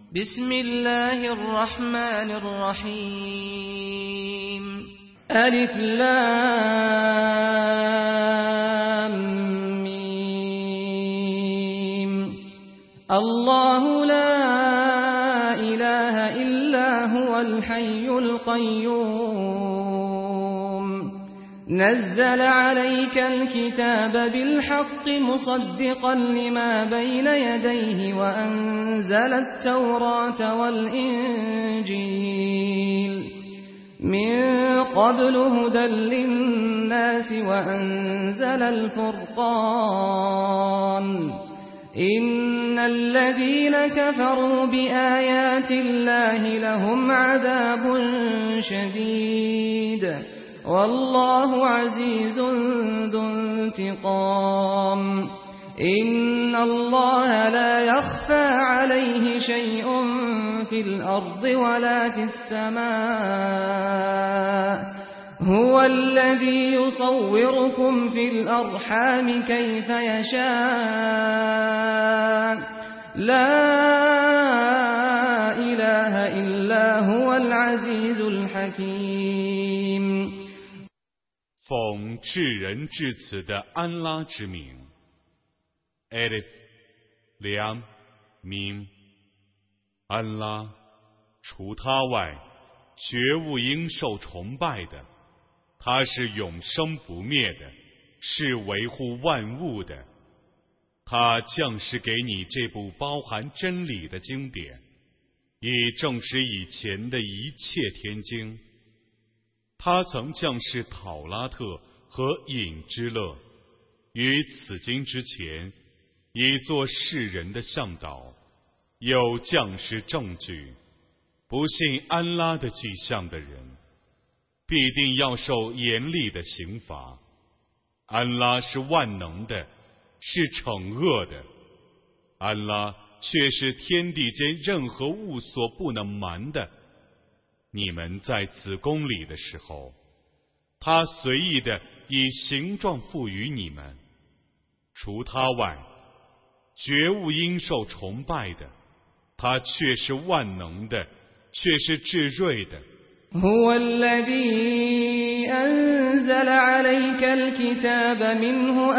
بسم الله الرحمن الرحيم ألف لام ميم الله لا إله إلا هو الحي القيوم نزل عليك الكتاب بالحق مصدقا لما بين يديه وأنزل التوراة والإنجيل من قبل هدى للناس وأنزل الفرقان إن الذين كفروا بآيات الله لهم عذاب شديد والله عزيز ذو انتقام إن الله لا يخفى عليه شيء في الأرض ولا في السماء هو الذي يصوركم في الأرحام كيف يشاء لا إله إلا هو العزيز الحكيم 奉至仁至慈的安拉之名 Alif Lam Mim 安拉除他外绝无应受崇拜的，他是永生不灭的，是维护万物的。他降世给你这部包含真理的经典，以证实以前的一切天经。他曾降世讨拉特和隐之乐，于此经之前，以作世人的向导，有降世证据。不信安拉的迹象的人，必定要受严厉的刑罚。安拉是万能的，是惩恶的。安拉却是天地间任何物所不能瞒的。你们在子宫里的时候，他随意的以形状赋予你们，除他外，绝无应受崇拜的。他却是万能的，却是至睿的。 هو الذي أنزل عليك الكتاب منه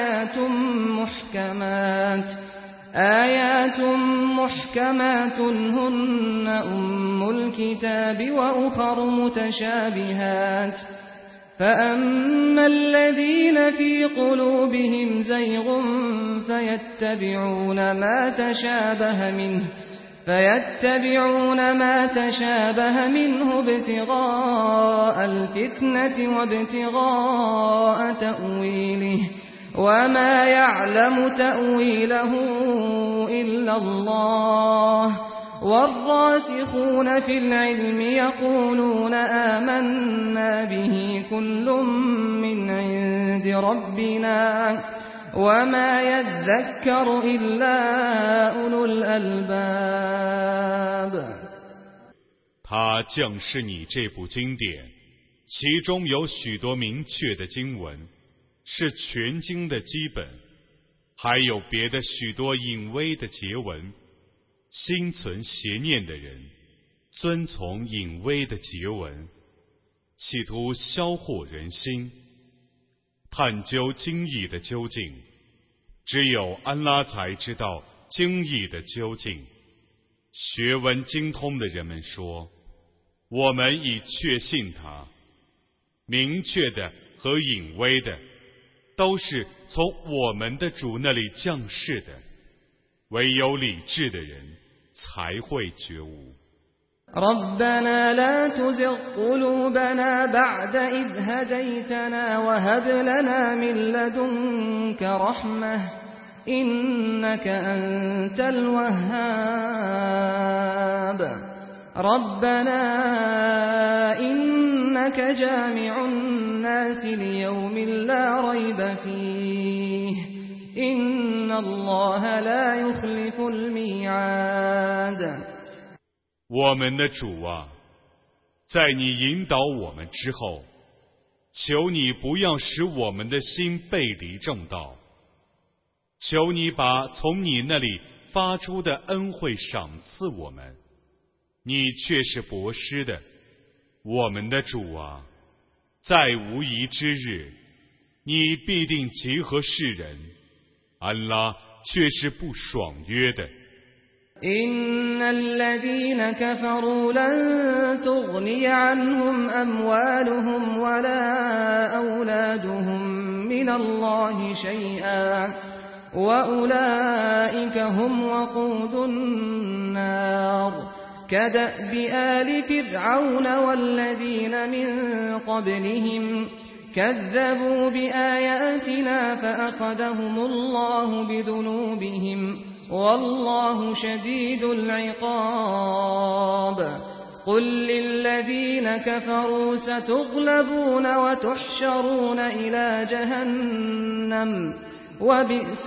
آيات محكمات هن أم الكتاب وأخر متشابهات فأما الذين في قلوبهم زيغ فيتبعون ما تشابه منه ابتغاء الفتنة وابتغاء تأويله وما يعلم تأويله إلا الله والراسخون في العلم يقولون آمنا به كل من عند ربنا وما يذكر إلا أولو الألباب 他降示你这部经典，其中有许多明确的经文，是全经的基本，还有别的许多隐微的结文。心存邪念的人，遵从隐微的结文，企图销惑人心，探究经义的究竟。只有安拉才知道经义的究竟。学问精通的人们说，我们已确信他。明确的和隐微的都是从我们的主那里降世的，唯有理智的人才会觉悟。 ربنا لا تزغ قلوبنا بعد إذ هديتنا وهب لنا من لدنك رحمة إنك أنت الوهاب ربنا إنك جامع الناس ليوم لا ريب فيه إن الله لا يخلف الميعاد 我们的主啊，在你引导我们之后，求你不要使我们的心背离正道，求你把从你那里发出的恩惠赏赐我们，你却是薄施的。我们的主啊，在无疑之日，你必定结合世人，安拉却是不爽约的。 إن الذين كفروا لن تغني عنهم أموالهم ولا أولادهم من الله شيئا وأولئك هم وقود النار كدأب آل فرعون والذين من قبلهم كذبوا بآياتنا فأخذهم الله بذنوبهم والله شديد العقاب قل للذين كفروا ستغلبون وتحشرون إلى جهنم وبئس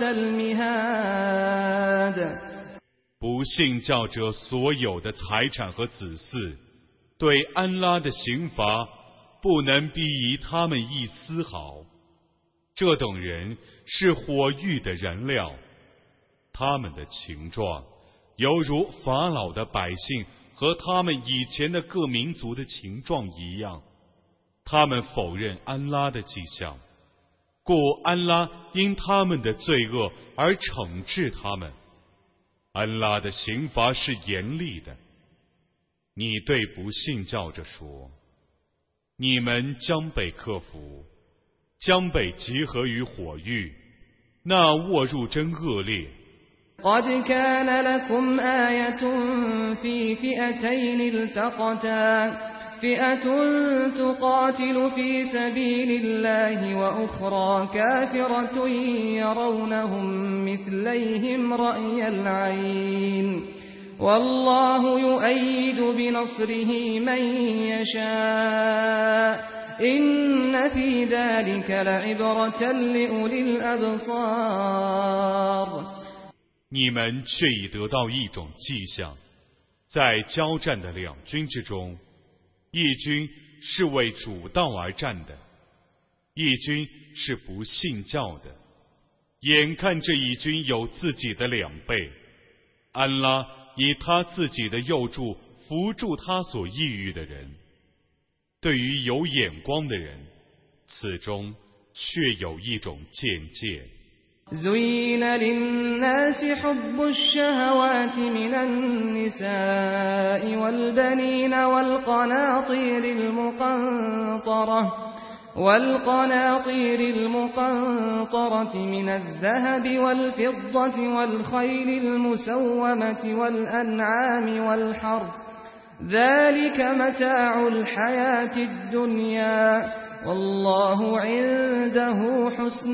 المهاد 不信教者所有的财产和子嗣，对安拉的刑罚不能逼移他们一丝毫。这等人是火狱的燃料，他们的情状犹如法老的百姓和他们以前的各民族的情状一样。他们否认安拉的迹象，故安拉因他们的罪恶而惩治他们。安拉的刑罚是严厉的。你对不信教者说，你们将被克服，将被集合于火狱，那卧入真恶劣。 قد كان لكم آية في فئتين التقتا فئة تقاتل في سبيل الله وأخرى كافرة يرونهم مثليهم رأي العين والله يؤيد بنصره من يشاء إن في ذلك لعبرة لأولي الأبصار 你们却已得到一种迹象，在交战的两军之中，一军是为主道而战的，一军是不信教的。眼看这一军有自己的2倍，安拉以他自己的右助扶助他所抑郁的人。对于有眼光的人，此中却有一种见解。 زين للناس حب الشهوات من النساء والبنين والقناطير المقنطرة من الذهب والفضة والخيل المسومة والأنعام والحرث ذلك متاع الحياة الدنيا والله عنده حسن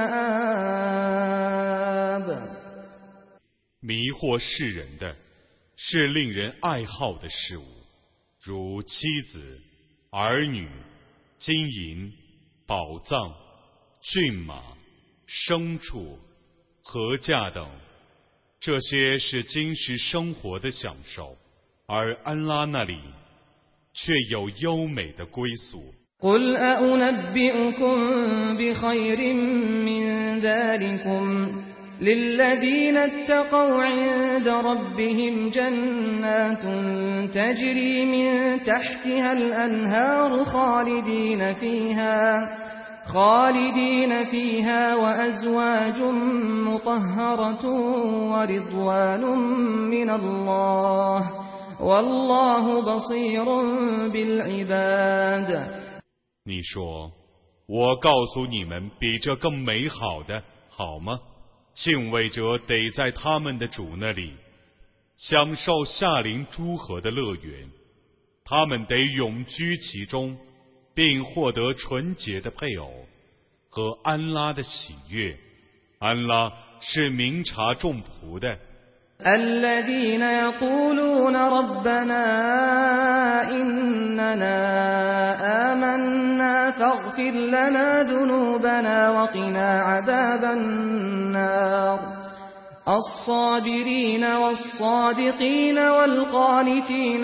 المآب 迷惑世人的是令人爱好的事物，如妻子、儿女、金银、宝藏、骏马、牲畜、禾稼等，这些是今世生活的享受，而安拉那里却有优美的归宿。 قل أنبئكم بخير من ذلكم للذين اتقوا عند ربهم جنات تجري من تحتها الأنهار خالدين فيها وأزواج مطهرة ورضوان من الله والله بصير بالعباد 你说，我告诉你们比这更美好的，好吗？敬畏者得在他们的主那里享受夏临诸河的乐园，他们得永居其中，并获得纯洁的配偶和安拉的喜悦。安拉是明察众仆的。 الذين يقولون ربنا إننا آمنا فاغفر لنا ذنوبنا وقنا عذاب النار الصابرين والصادقين والقانتين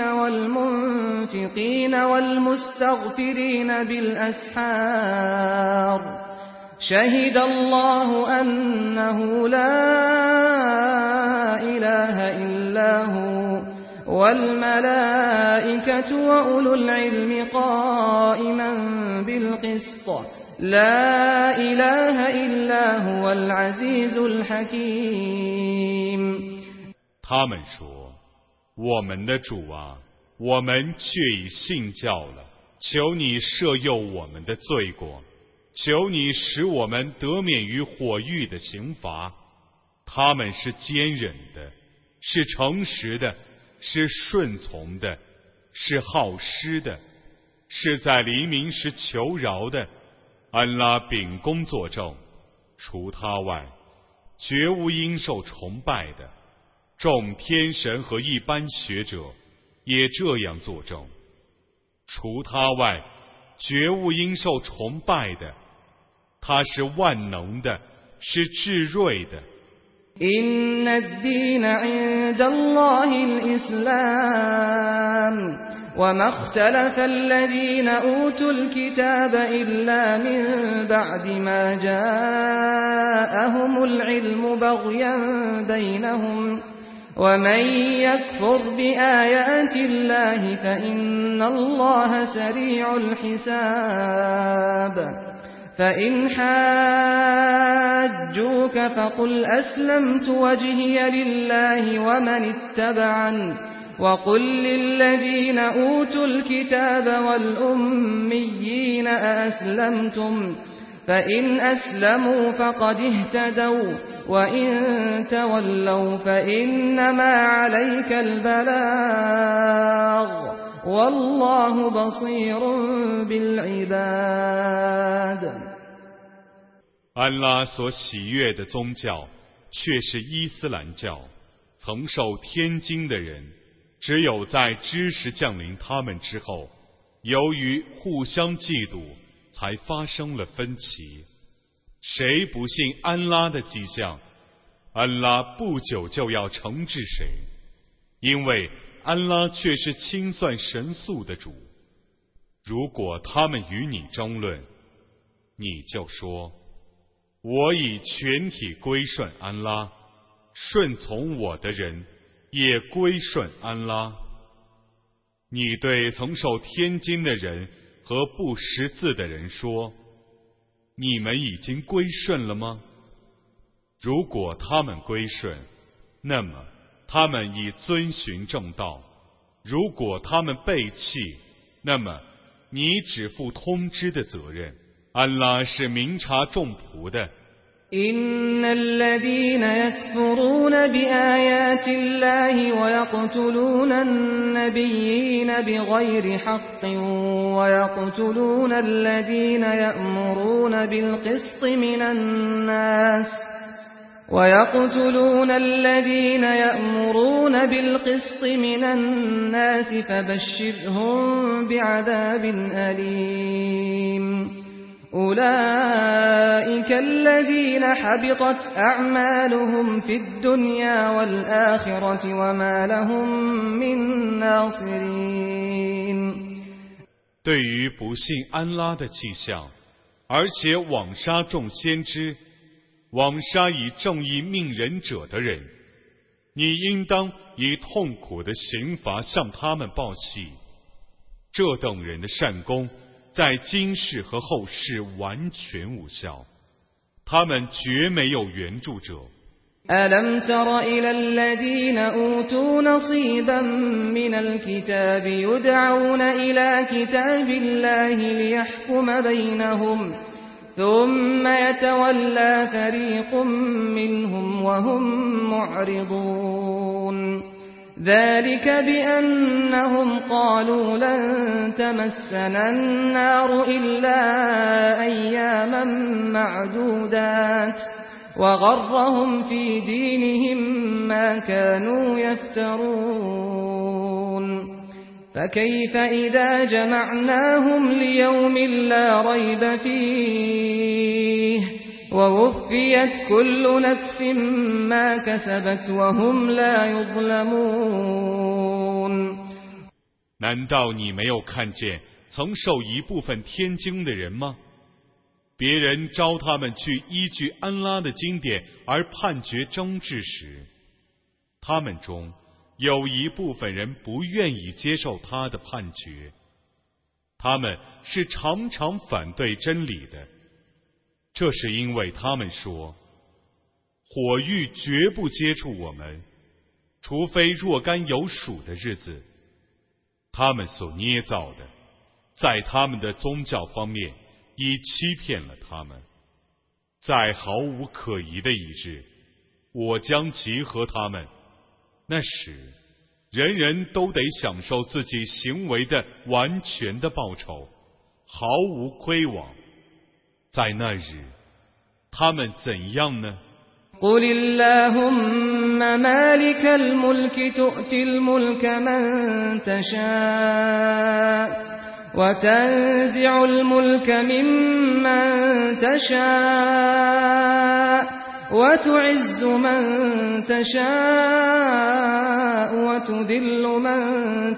والمنفقين والمستغفرين بالأسحار شهد الله أنه لا إله إلا هو والملائكة وأولو العلم قائما بالقسط لا إله إلا هو العزيز الحكيم。 他们说：“我们的主啊，我们却已信教了，求你赦宥我们的罪过，求你使我们得免于火狱的刑罚。他们是坚忍的，是诚实的，是顺从的，是好施的，是在黎明时求饶的。安拉秉公作证，除他外，绝无应受崇拜的。众天神和一般学者也这样作证，除他外，绝无应受崇拜的。他是万能的，是至睿的。 إن الدين عند الله الإسلام وما اختلف الذين أوتوا الكتاب إلا من بعد ما جاءهم العلم بغيا بينهم ومن يكفر بآيات الله فإن الله سريع الحساب فإن حاجوك فقل أسلمت وجهي لله ومن اتبعني وقل للذين أوتوا الكتاب والأميين أأسلمتم فإن أسلموا فقد اهتدوا وإن تولوا فإنما عليك البلاغ والله بصير بالعباد。 安拉所喜悦的宗教却是伊斯兰教，曾受天经的人，只有在知识降临他们之后，由于互相嫉妒，才发生了分歧。谁不信安拉的迹象，安拉不久就要惩治谁，因为安拉却是清算神速的主。如果他们与你争论，你就说：我已全体归顺安拉，顺从我的人也归顺安拉。你对曾受天经的人和不识字的人说：你们已经归顺了吗？如果他们归顺，那么他们已遵循正道；如果他们背弃，那么你只负通知的责任。安拉是明察众仆的。 إن الذين يكفرون بآيات الله ويقتلون النبيين بغير حق ويقتلون الذين يأمرون بالقسط من الناس فبشرهم بعذاب أليم أولئك الذين حبطت أعمالهم في الدنيا والآخرة وما لهم من ناصرين。 对于不信安拉的迹象，而且枉杀众先知，枉杀以正义命人者的人，你应当以痛苦的刑罚向他们报喜。这等人的善功在今世和后世完全无效，他们绝没有援助者。 ألم تر إلى الذين أوتوا نصيبا من الكتاب يدعون إلى كتاب الله ليحكم بينهم ثم يتولى فريق منهم وهم معرضون ذلك بأنهم قالوا لن تمسنا النار إلا أياما معدودات وغرهم في دينهم ما كانوا يفترون فكيف إذا جمعناهم ليوم لا ريب فيه ووفيت كل نفس ما كسبت وهم لا يظلمون。 难道你没有看见曾受一部分天经的人吗？ 别人招他们去依据安拉的经典而判决争执时，他们中有一部分人不愿意接受他的判决，他们是常常反对真理的。这是因为他们说，火狱绝不接触我们，除非若干有数的日子。他们所捏造的，在他们的宗教方面已欺骗了他们。在毫无可疑的一日，我将集合他们，那时人人都得享受自己行为的完全的报酬，毫无亏枉。在那日，他们怎样呢 قل اللهم مالك الملك تؤتي الملك من تشاء وتنزع الملك ممن تشاء وتعز من تشاء وتذل من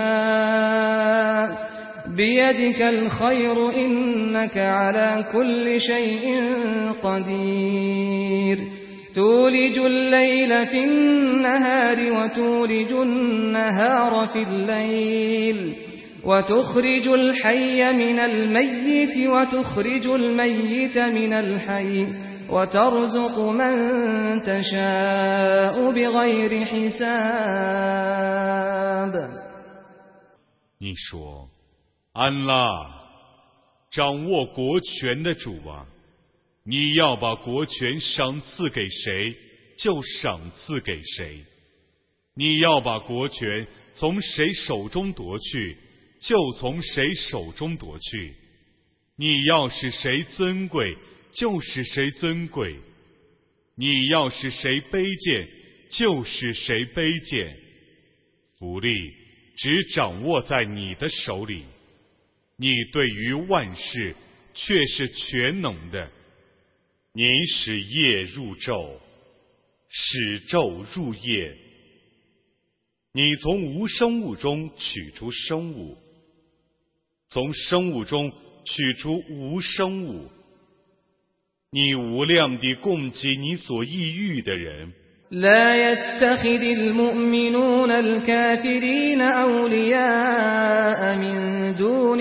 تشاء بيدك الخير إنك على كل شيء قدير تولج الليل في النهار وتولج النهار في الليل وتخرج الحي من الميت وتخرج الميت من الحي وترزق من تشاء بغير حساب 你说，安拉，掌握国权的主啊，你要把国权赏赐给谁，就赏赐给谁；你要把国权从谁手中夺去，就从谁手中夺去；你要使谁尊贵，就使谁尊贵；你要使谁卑贱，就使谁卑贱。福利只掌握在你的手里，你对于万事却是全能的。你使夜入昼，使昼入夜。你从无生物中取出生物，从生物中取出无生物。你无量地供给你所意欲的人。 لا يتخذ المؤمنون الكافرين أولياء من دون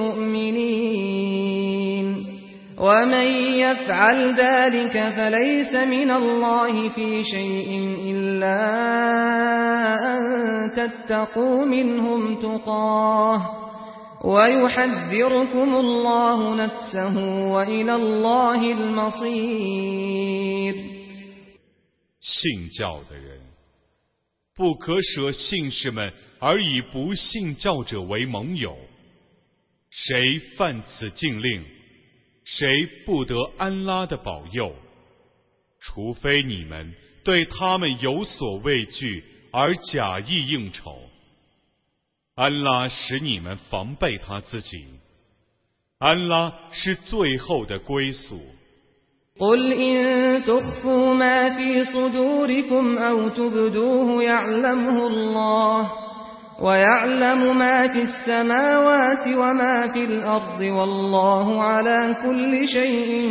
المؤمنين ومن يفعل ذلك فليس من الله في شيء إلا أن تتقوا منهم تقاه ويحذركم الله نفسه وإلى الله المصير 信教的人不可舍信士们而以不信教者为盟友，谁犯此禁令，谁不得安拉的保佑，除非你们对他们有所畏惧而假意应酬。安拉使你们防备他自己，安拉是最后的归宿。 قل إن تخفوا ما في صدوركم أو تبدوه يعلمه الله ويعلم ما في السماوات وما في الأرض والله على كل شيء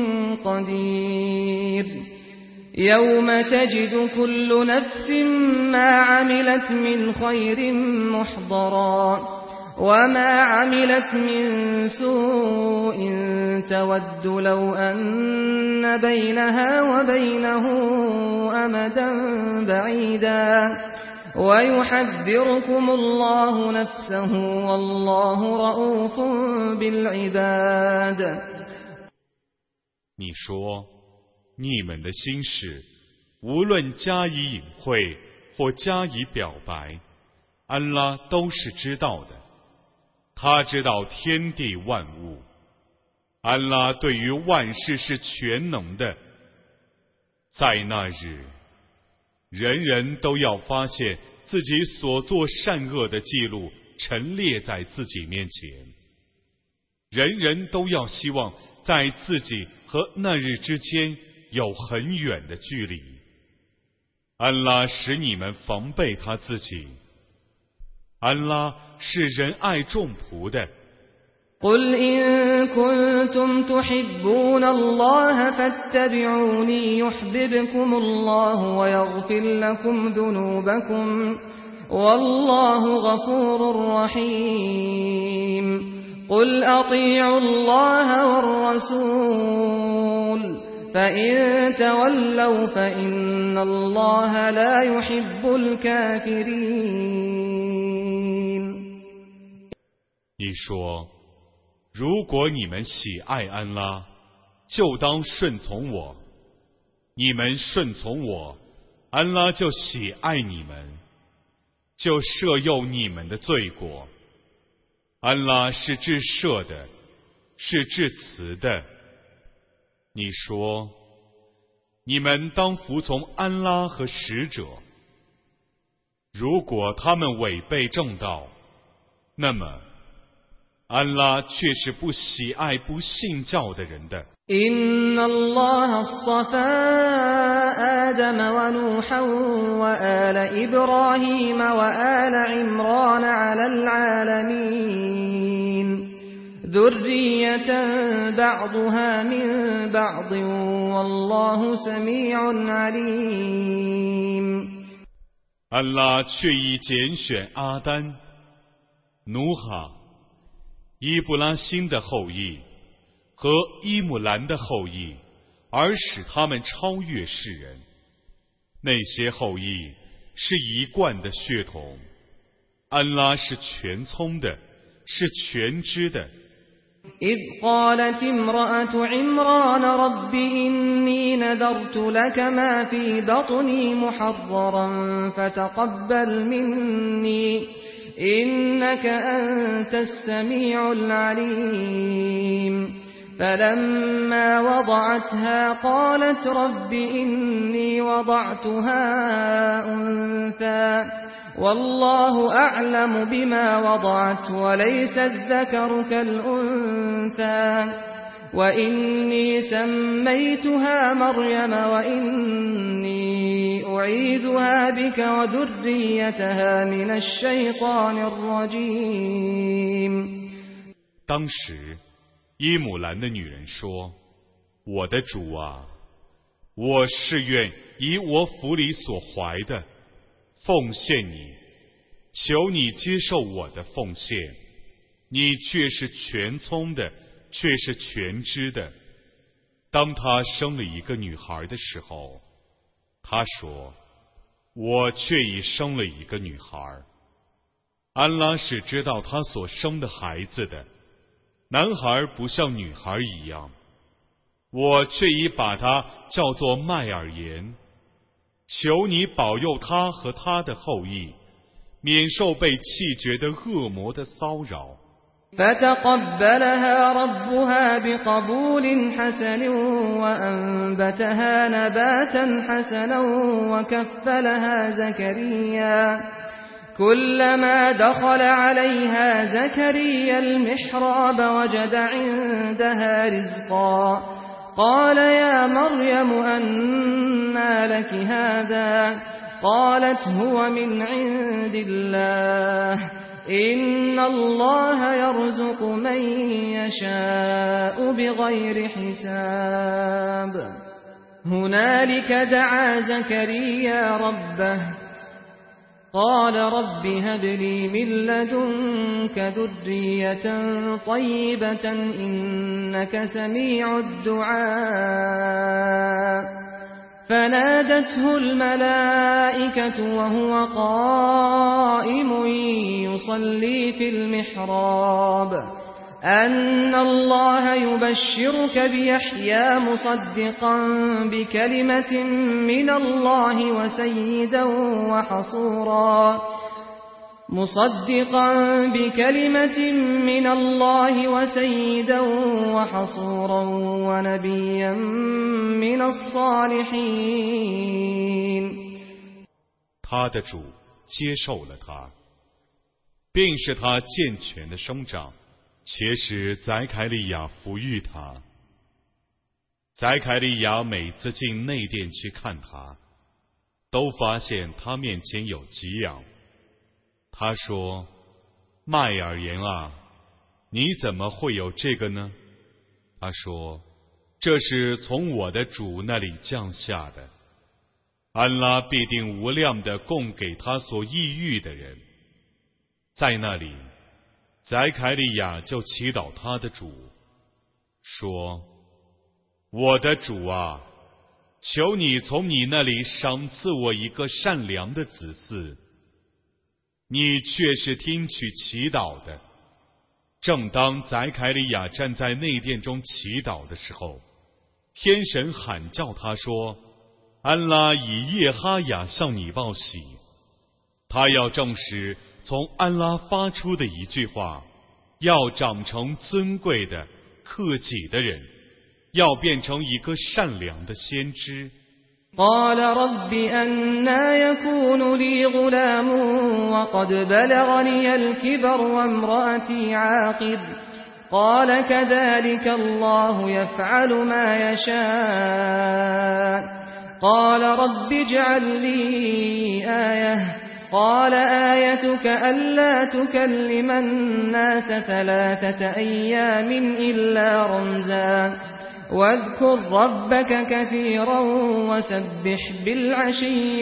قدير يوم تجد كل نفس ما عملت من خير محضرا وما عملت من سوء تود لو أن بينها وبينه أمدا بعيدا ويحذركم الله نفسه والله رؤوف بالعباد 你说，你们的心事，无论加以隐晦或加以表白，安拉都是知道的。他知道天地万物，安拉对于万事是全能的。在那日，人人都要发现自己所做善恶的记录陈列在自己面前，人人都要希望在自己和那日之间有很远的距离。安拉使你们防备他自己，安拉是仁爱众仆的。 قل إن كنتم تحبون الله فاتبعوني يحببكم الله ويغفر لكم ذنوبكم والله غفور رحيم قل أطيعوا الله والرسول فإن تولوا فإن الله لا يحب الكافرين 你说，如果你们喜爱安拉，就当顺从我；你们顺从我，安拉就喜爱你们，就赦宥你们的罪过。安拉是至赦的，是至慈的。你说，你们当服从安拉和使者。如果他们违背正道，那么安拉却是不喜爱不信教的人的。 إن الله اصطفى آدم ونوحا وآل إبراهيم وآل عمران على العالمين ذرية بعضها من بعض والله سميع عليم 安拉却已拣选阿丹、努哈、伊布拉欣的后裔和伊姆兰的后裔，而使他们超越世人。那些后裔是一贯的血统。安拉是全聪的，是全知的。 إذ قالت امرأة عمران رب إني نذرت لك ما في بطني محررا فتقبل مني إنك أنت السميع العليم فلما وضعتها قالت رب إني وضعتها أنثى والله أعلم بما وضعت وليس الذكر كالأنثى وإني سميتها مريم وإني أعيذها بك وذريتها من الشيطان الرجيم 当时伊姆兰的女人说，我的主啊，我誓愿以我腹里所怀的奉献你，求你接受我的奉献。你却是全聪的，却是全知的。当他生了一个女孩的时候，他说，我却已生了一个女孩。安拉是知道他所生的孩子的，男孩不像女孩一样，我却已把他叫做麦尔言。求你保佑他和他的后裔，免受被气绝的恶魔的骚扰。 فتقبلها ربها بقبول حسن وأنبتها نباتا حسنا وكفلها زكريا كلما دخل عليها زكريا المحراب وجد عندها رزقا قال يا مريم أنى لك هذا قالت هو من عند الله إن الله يرزق من يشاء بغير حساب هنالك دعا زكريا ربه قال رب هب لي من لدنك ذرية طيبة إنك سميع الدعاء فنادته الملائكة وهو قائم يصلي في المحراب أن الله يبشرك بيحيى مصدقا بكلمة من الله وسيدا وحصورا ونبيا من الصالحين 他的主接受了他，并使他健全的生长，且使宰凯利亚抚育他。宰凯利亚每次进内殿去看他，都发现他面前有给养。他说，麦尔言啊， 你怎么会有这个呢？他说，这是从我的主那里降下的，安拉必定无量的供给他所抑郁的人。在那里，宰凯利亚就祈祷他的主，说，我的主啊，求你从你那里赏赐我一个善良的子嗣。你却是听取祈祷的。正当宰凯利亚站在内殿中祈祷的时候，天神喊叫他说，安拉以叶哈雅向你报喜，他要证实从安拉发出的一句话，要长成尊贵的克己的人，要变成一个善良的先知。 قال رب أنى يكون لي غلام وقد بلغني الكبر وامرأتي عاقر قال كذلك الله يفعل ما يشاء قال رب اجعل لي آية قال آيتك ألا تكلم الناس 3 أيام إلا رمزا واذكر ربك كثيرا وسبح بالعشي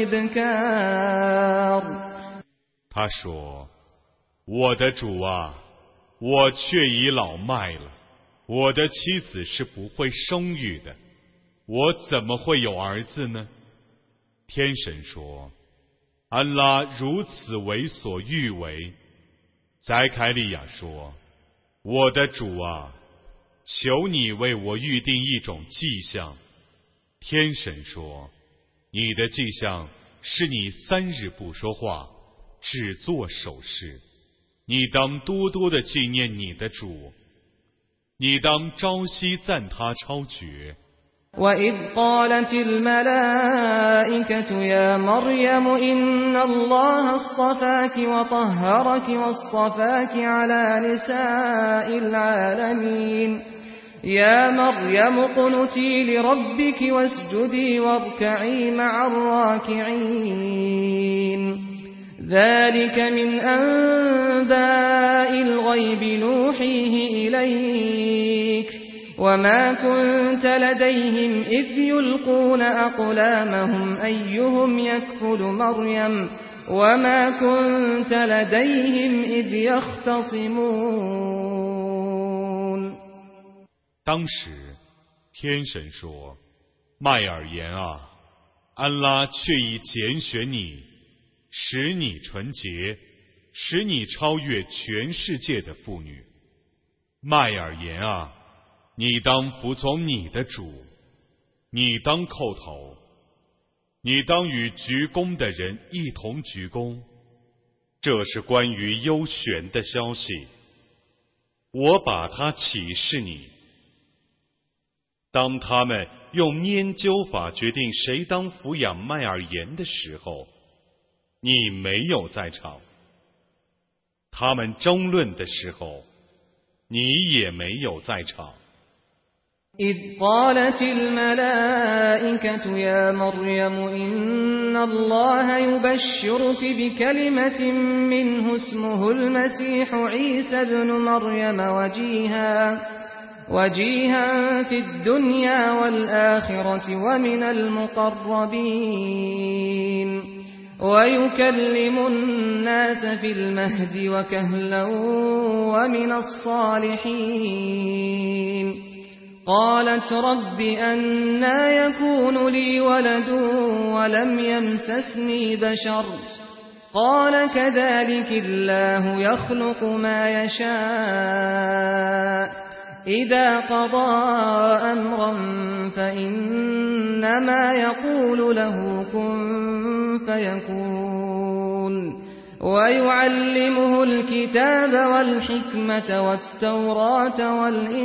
والإبكار。 他说，我的主啊，我却已老迈了，我的妻子是不会生育的，我怎么会有儿子呢？天神说，安拉如此为所欲为。宰凯利亚说，我的主啊，求你为我预定一种迹象。天神说，你的迹象是你3日不说话，只做手势。你当多多的纪念你的主，你当朝夕赞他超绝。 وَإِذْ قَالَتِ الْمَلَائِكَةُ يَا مَرْيَمُ إِنَّ اللَّهَ اصْطَفَاكِ وَطَهَّرَكِ وَاصْطَفَاكِ عَلَى نِسَاءِ الْعَالَمِينَ يَا مَرْيَمُ اقْنُتِي لِرَبِّكِ وَاسْجُدِي وَارْكَعِي مَعَ الرَّاكِعِينَ ذَلِكَ مِنْ أَنْبَاءِ الْغَيْبِ نُوحِيهِ إِلَيْكَ وَمَا كُنْتَ لَدَيْهِمْ إِذْ يُلْقُونَ أَقْلَامَهُمْ أَيُّهُمْ يَكْفُلُ مَرْيَمَ وَمَا كُنْتَ لَدَيْهِمْ إِذْ يَخْتَصِمُونَ。 当时天神说，麦尔言啊，安拉却已拣选你，使你纯洁，使你超越全世界的妇女。麦尔言啊，你当服从你的主，你当叩头，你当与鞠躬的人一同鞠躬。这是关于幽玄的消息，我把它启示你。当他们用拈阄法决定谁当抚养麦尔言的时候，你没有在场；他们争论的时候，你也没有在场。 إذ قالت الملائكة يا مريم إن الله يبشرك بكلمة منه اسمه المسيح عيسى ابن مريم وجيها في الدنيا والآخرة ومن المقربين ويكلم الناس في المهد وكهلا ومن الصالحين قالت رب أنى يكون لي ولد ولم يمسسني بشر قال كذلك الله يخلق ما يشاء إذا قضى أمرا فإنما يقول له كن فيكون ويعلمه الكتاب والحكمة والتوراة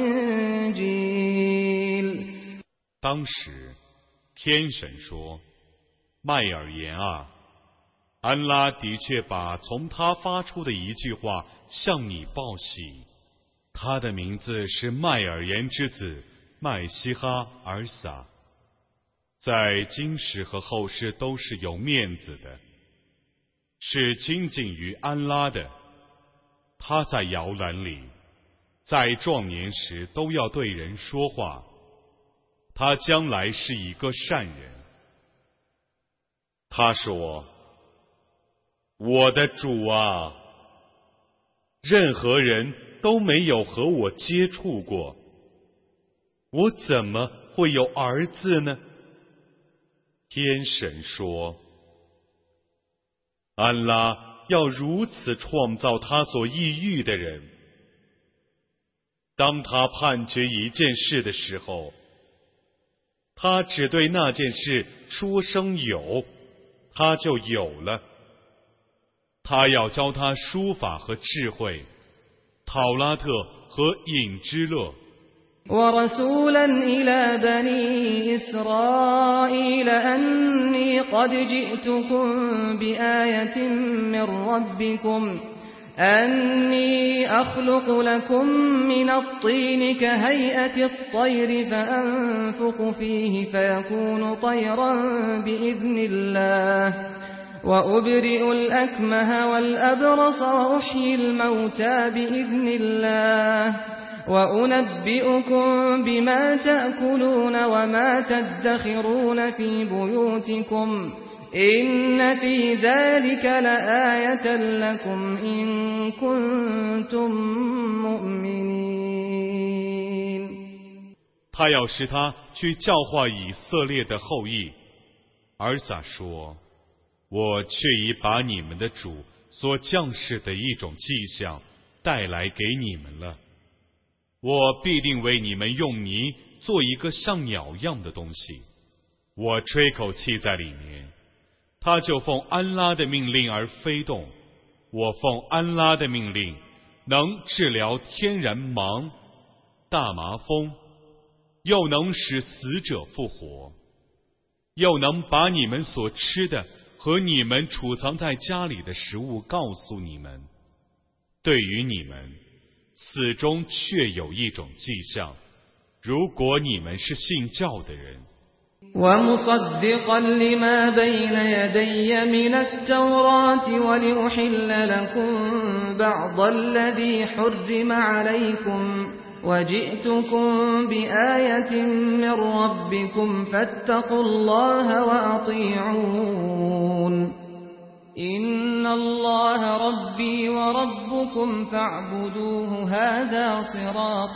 والإنجيل。 当时天神说，麦尔言啊，安拉的确把从他发出的一句话向你报喜，他的名字是麦尔言之子麦西哈尔撒，在今世和后世都是有面子的，是亲近于安拉的。他在摇篮里在壮年时都要对人说话，他将来是一个善人。他说：我的主啊，任何人都没有和我接触过，我怎么会有儿子呢？天神说：安拉要如此创造他所抑郁的人。当他判决一件事的时候，他只对那件事说声有，他就有了。他要教他书法和智慧，讨拉特和隐之乐。 ورسولا إلى بني إسرائيل أني قد جئتكم بآية من ربكم أني أخلق لكم من الطين كهيئة الطير فأنفخ فيه فيكون طيرا بإذن الله وأبرئ الأكمه والأبرص وأحيي الموتى بإذن الله وأنبئكم بما تأكلون وما تدخرون في بيوتكم إن في ذلك لآية لكم إن كنتم مؤمنين。 他要使他去教化以色列的后裔。尔撒说：我却已把你们的主所降世的一种迹象带来给你们了。我必定为你们用泥做一个像鸟样的东西，我吹口气在里面，它就奉安拉的命令而飞动。我奉安拉的命令，能治疗天然盲、大麻风，又能使死者复活，又能把你们所吃的和你们储藏在家里的食物告诉你们。对于你们，此中确有一种迹象，如果你们是信教的人。 ومصدقا لما بين يدي من التوراة ولأحل لكم بعض الذي حرم عليكم وجئتكم بآية من ربكم فاتقوا الله وأطيعون إن الله ربي وربكم فاعبدوه هذا صراط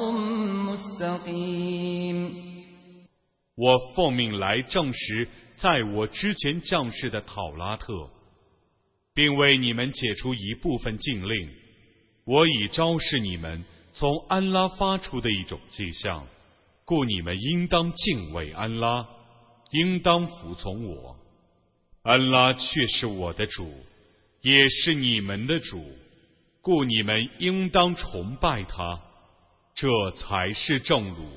مستقيم。 我奉命来证实在我之前降世的讨拉特，并为你们解除一部分禁令。我已昭示你们从安拉发出的一种迹象，故你们应当敬畏安拉，应当服从我。安拉却是我的主，也是你们的主，故你们应当崇拜他，这才是正路。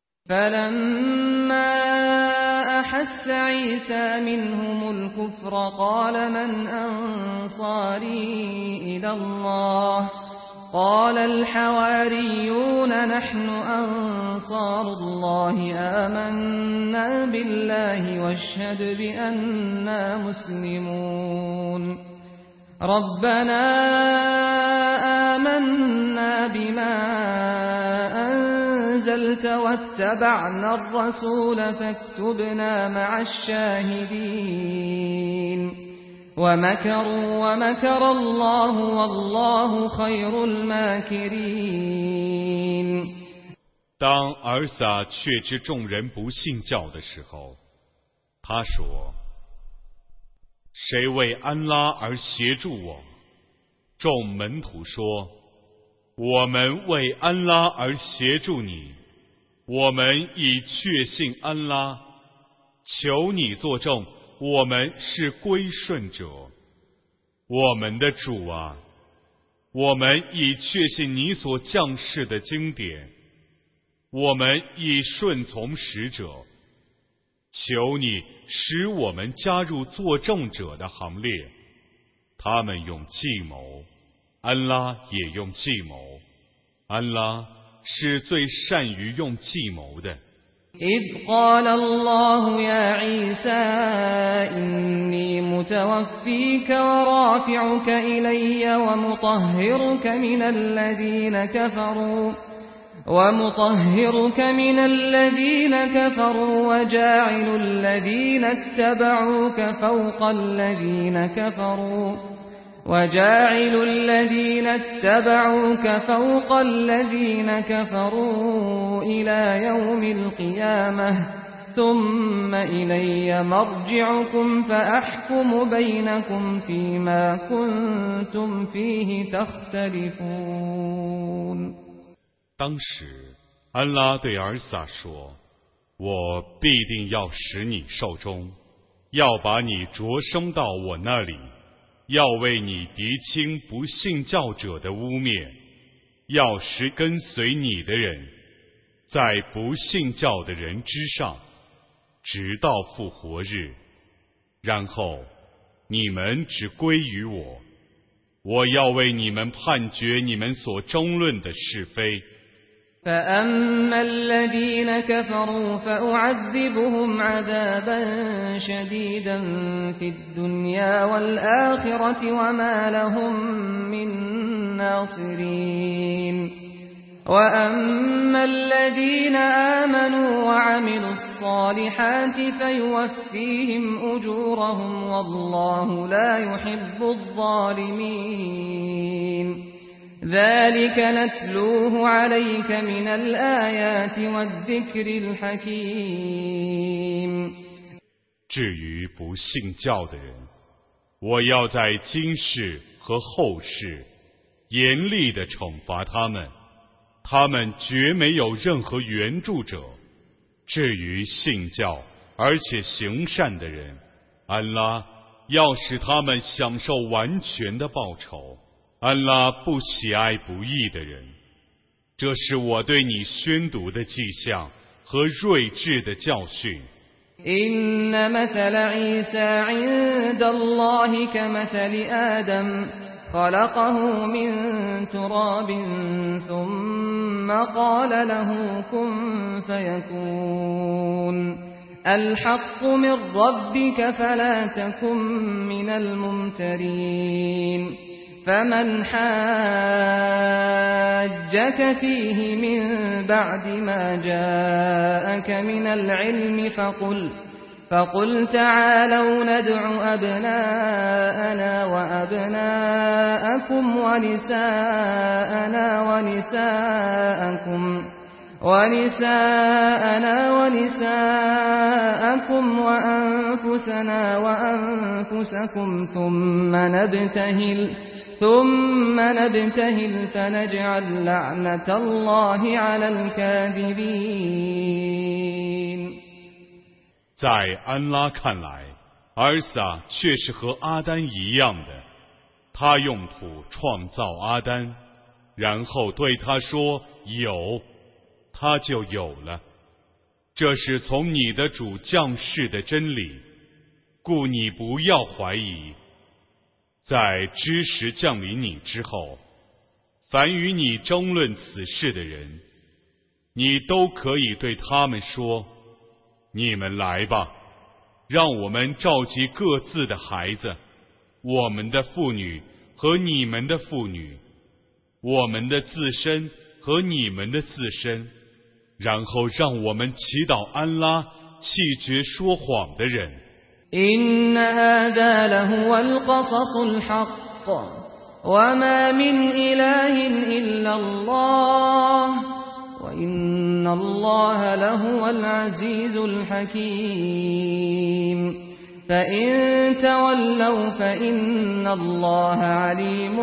فلما أحس عيسى منهم الكفر قال من أنصاري إلى الله قال الحواريون نحن أنصار الله آمنا بالله واشهد بأننا مسلمون ربنا آمنا بما أنزلت واتبعنا الرسول فاكتبنا مع الشاهدين ومكروا ومكر الله والله خير الماكرين。 当尔撒确知众人不信教的时候，他说：谁为安拉而协助我？众门徒说：我们为安拉而协助你，我们已确信安拉，求你作证，我们是归顺者。我们的主啊，我们已确信你所降世的经典，我们已顺从使者，求你使我们加入作证者的行列。他们用计谋，安拉也用计谋，安拉是最善于用计谋的。 إذ قال الله يا عيسى إني متوفيك ورافعك إلي ومطهرك من الذين كفروا ومطهرك من الذين كفروا وجاعل الذين اتبعوك فوق الذين كفروا إلى يوم القيامة ثم إلي مرجعكم فأحكم بينكم فيما كنتم فيه تختلفون。 当时，安拉对尔撒说：“我必定要使你寿终，要把你着升到我那里，要为你涤清不信教者的污蔑，要使跟随你的人在不信教的人之上，直到复活日。然后你们只归于我，我要为你们判决你们所争论的是非。” فأما الذين كفروا فأعذبهم عذابا شديدا في الدنيا والآخرة وما لهم من ناصرين وأما الذين آمنوا وعملوا الصالحات فيوفيهم أجورهم والله لا يحب الظالمين ذلك نتلوه عليك من الآيات والذكر الحكيم。 至于不信教的人，我要在今世和后世严厉地惩罚他们，他们绝没有任何援助者。至于信教而且行善的人，安拉要使他们享受完全的报酬。安拉不喜爱不义的人，这是我对你宣读的迹象和睿智的教训。 إن مثل عيسى عند الله كمثل آدم خلقه من تراب ثم قال له كن فيكون الحق من ربك فلا تكن من الممترين فمن حاجك فيه من بعد ما جاءك من العلم فقل تعالوا ندع أبناءنا وأبناءكم ونساءنا ونساءكم وأنفسنا وأنفسكم ثم نبتهل فنجعل لعنة الله على الكاذبين。 在安拉看来，尔撒却是和阿丹一样的。他用土创造阿丹，然后对他说有，他就有了。这是从你的主降世的真理，故你不要怀疑。在知识降临你之后，凡与你争论此事的人，你都可以对他们说：你们来吧，让我们召集各自的孩子，我们的妇女和你们的妇女，我们的自身和你们的自身，然后让我们祈祷安拉弃绝说谎的人。 إن هذا لهو القصص الحق وما من إله إلا الله وإن الله لهو العزيز الحكيم فإن تولوا فإن الله عليم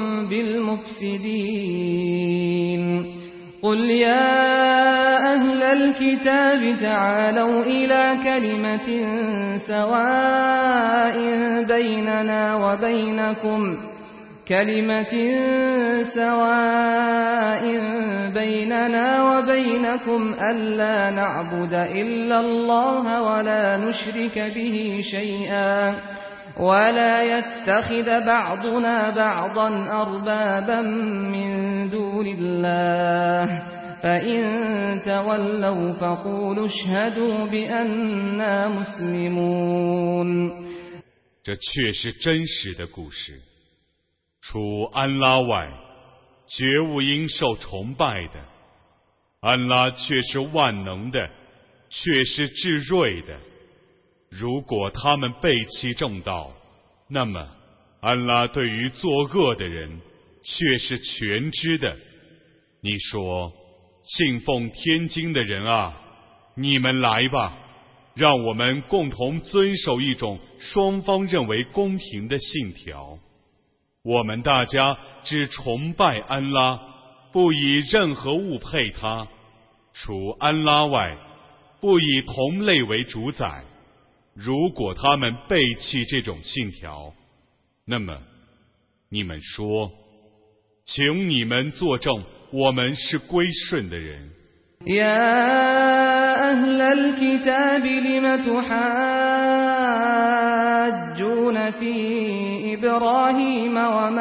بالمفسدين قل يا أهل الكتاب تعالوا إلى كلمة سواء بيننا وبينكم ألا نعبد إلا الله ولا نشرك به شيئا ولا يتخذ بعضنا بعضا أربابا من دون الله فإن تولوا فقولوا اشهدوا بأننا مسلمون。 这确是真实的故事。除安拉外，绝无应受崇拜的， 安拉却是万能的，却是至睿的。如果他们背弃正道，那么安拉对于作恶的人却是全知的。你说，信奉天经的人啊，你们来吧，让我们共同遵守一种双方认为公平的信条。我们大家只崇拜安拉，不以任何物配他，除安拉外，不以同类为主宰。如果他们背弃这种信条，那么你们说，请你们作证，我们是归顺的人。 يا أهل الكتاب لم تحاجون في إبراهيم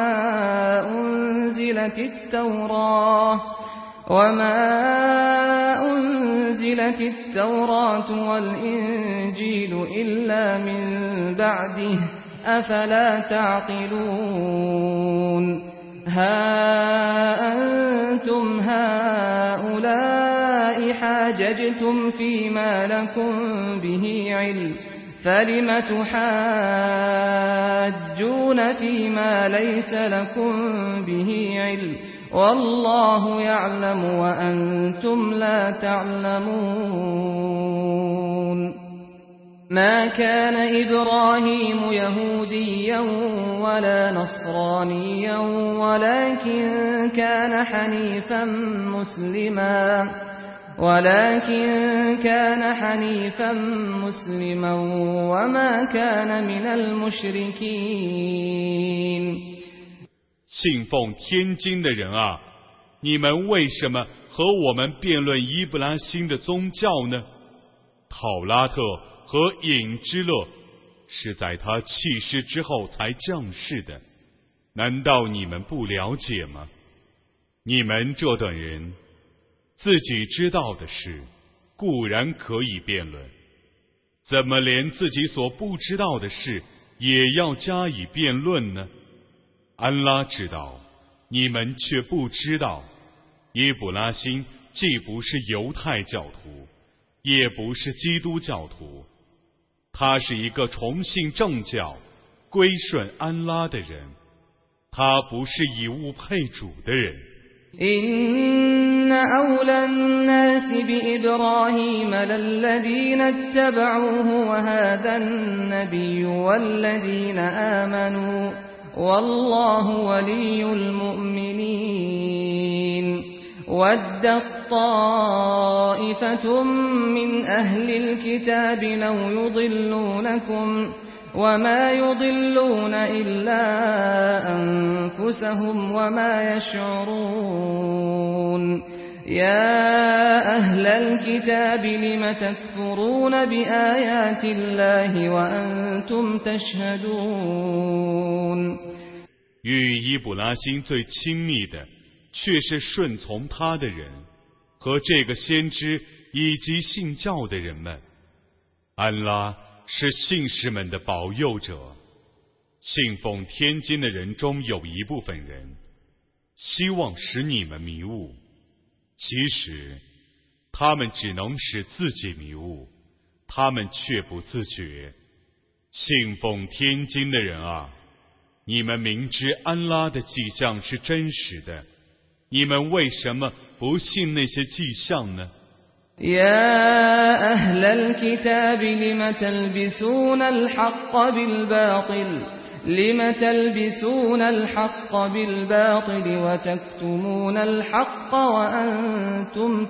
وما أنزلت التوراة والإنجيل إلا من بعده أفلا تعقلون ها أنتم هؤلاء حاججتم فيما لكم به علم فلم تحاجون فيما ليس لكم به علم والله يعلم وأنتم لا تعلمون ما كان إبراهيم يهوديا ولا نصرانيا ولكن كان حنيفا مسلما وما كان من المشركين 信奉天经的人啊，你们为什么和我们辩论伊布拉欣的宗教呢？讨拉特和隐之乐是在他弃世之后才降世的，难道你们不了解吗？你们这等人自己知道的事固然可以辩论，怎么连自己所不知道的事也要加以辩论呢？安拉知道，你们却不知道。伊布拉欣既不是犹太教徒，也不是基督教徒，他是一个崇信正教、归顺安拉的人，他不是以物配主的人。 إن أولى الناس بإبراهيم للذين اتبعوه وهذا النبي والذين آمنوا والله ولي المؤمنين ودت طائفة من أهل الكتاب لو يضلونكم وما يضلون إلا أنفسهم وما يشعرون يا أهل الكتاب لم تكفرون بآيات الله وأنتم تشهدون 与伊布拉欣最亲密的却是顺从他的人和这个先知以及信教的人们。安拉是信士们的保佑者，信奉天经的人中有一部分人希望使你们迷雾，其实他们只能使自己迷雾，他们却不自觉。信奉天经的人啊，你们明知安拉的迹象是真实的，你们为什么不信那些迹象呢 يا أهل الكتاب لم تلبسون الحق بالباطل وتكتمون الحق وأنتم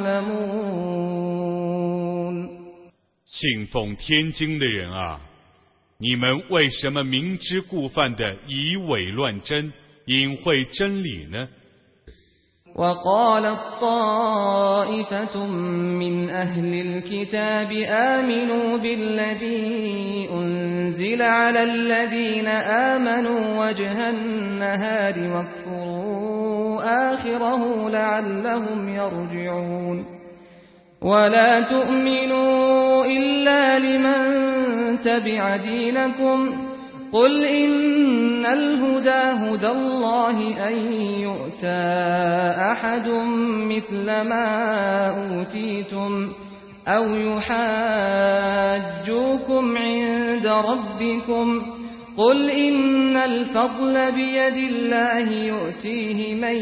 تعلمون 信奉天经的人啊，你们为什么明知故犯的以伪乱真，隐晦真理呢 وقالت طائفة من أهل الكتاب آمنوا بالذي أنزل على الذين آمنوا وجه النهار واكفروا آخره لعلهم يرجعون ولا تؤمنوا إلا لمن تبع دينكم قل إن الهدى هدى الله أن يؤتى أحد مثل ما أوتيتم أو يحاجوكم عند ربكم قل إن الفضل بيد الله يؤتيه من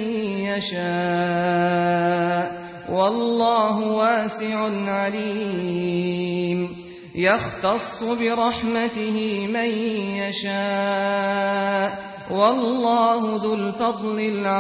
يشاء والله واسع عليم يختص برحمته من يشاء والله ذو الفضل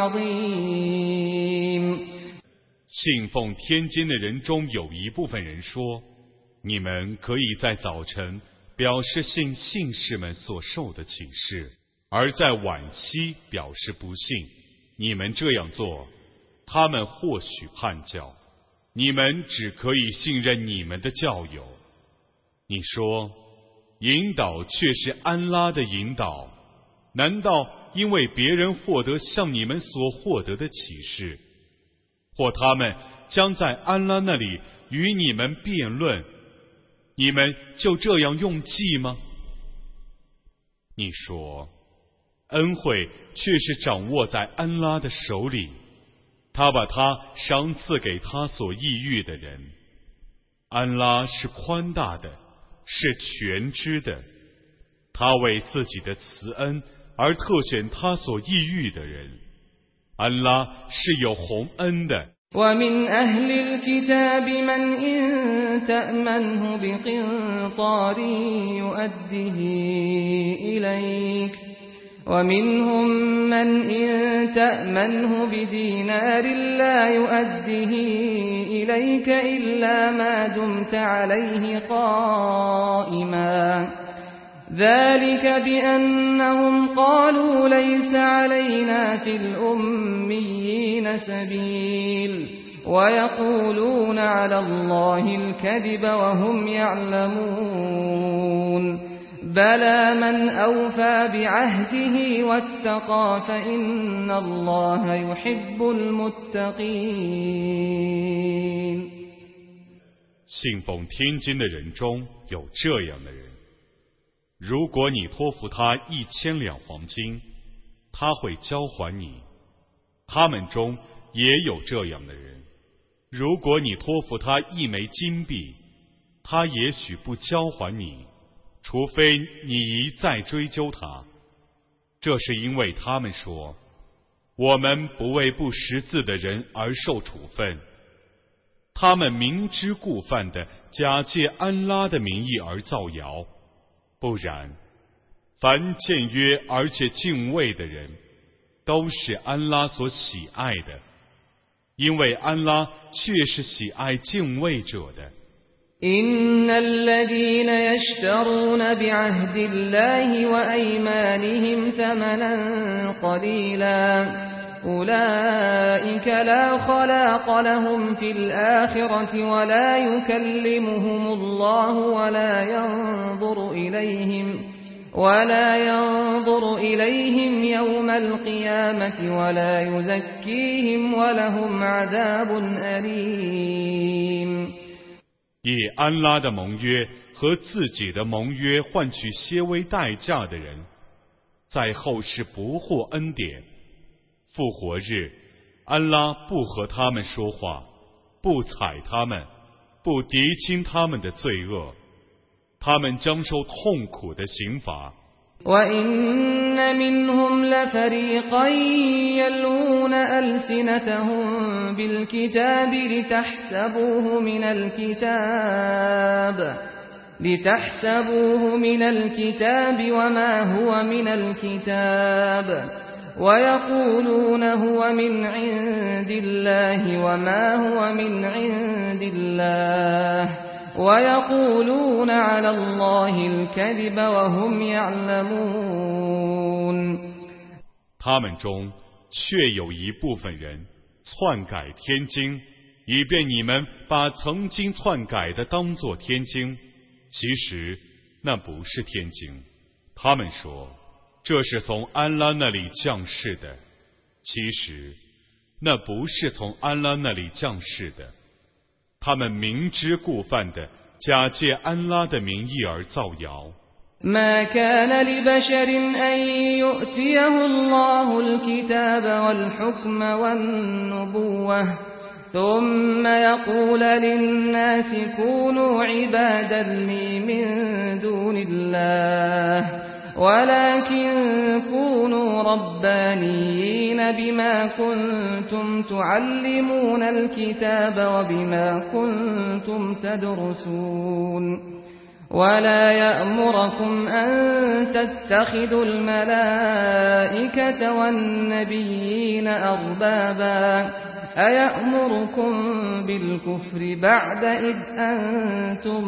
العظيم。 信奉天经的人中有一部分人说，你们可以在早晨表示信信士们所受的启示，而在晚期表示不信。你们这样做，他们或许叛教，你们只可以信任你们的教友。你说，引导却是安拉的引导，难道因为别人获得像你们所获得的启示，或他们将在安拉那里与你们辩论，你们就这样用计吗？你说，恩惠却是掌握在安拉的手里，他把它赏赐给他所抑郁的人。安拉是宽大的，是全知的，他为自己的慈恩而特选他所抑郁的人。安拉是有宏恩的。 ومن أهل الكتاب من إن تأمنه بقنطار يؤده إليك ومنهم من إن تأمنه بدينار لا يؤده إليك إلا ما دمت عليه قائما ذلك بأنهم قالوا ليس علينا في الأميين سبيل ويقولون على الله الكذب وهم يعلمون بلى من أوفى بعهده واتقى فإن الله يحب المتقين。 信奉天经的人中有这样的人，如果你托付他1000两黄金，他会交还你。他们中也有这样的人，如果你托付他1枚金币，他也许不交还你，除非你一再追究他。这是因为他们说，我们不为不识字的人而受处分。他们明知故犯的假借安拉的名义而造谣。不然，凡僭约而且敬畏的人，都是安拉所喜爱的，因为安拉确是喜爱敬畏者的。 إن الذين يشترون بعهد الله وأيمانهم ثمنا قليلا أولئك لا خلاق لهم في الآخرة ولا يكلمهم الله ولا ينظر إليهم يوم القيامة ولا يزكيهم ولهم عذاب أليم。 以安拉的盟约和自己的盟约换取些微代价的人，在后世不获恩典。复活日，安拉不和他们说话，不睬他们，不涤清他们的罪恶，他们将受痛苦的刑罚。 وَإِنَّ مِنْهُمْ لَفَرِيقًا يَلْوُونَ أَلْسِنَتَهُم بِالْكِتَابِ لِتَحْسَبُوهُ مِنَ الْكِتَابِ وَمَا هُوَ مِنَ الْكِتَابِ وَيَقُولُونَ هُوَ مِنْ عِندِ اللَّهِ وَمَا هُوَ مِنْ عِندِ اللَّهِ وَيَقُولُونَ عَلَى اللَّهِ الْكَذِبَ وَهُمْ يَعْلَمُونَ。 他们中确有一部分人篡改天经，以便你们把曾经篡改的当作天经，其实那不是天经。他们说这是从安拉那里降世的，其实那不是从安拉那里降世的。他们明知故犯的假借安拉的名义而造谣。 ما كان لبشر أن يؤتيه الله الكتاب والحكم والنبوة ثم يقول للناس كونوا عبادا لي من دون الله ولكن كونوا ربانيين بما كنتم تعلمون الكتاب وبما كنتم تدرسون ولا يأمركم أن تتخذوا الملائكة والنبيين أربابا أيأمركم بالكفر بعد إذ أنتم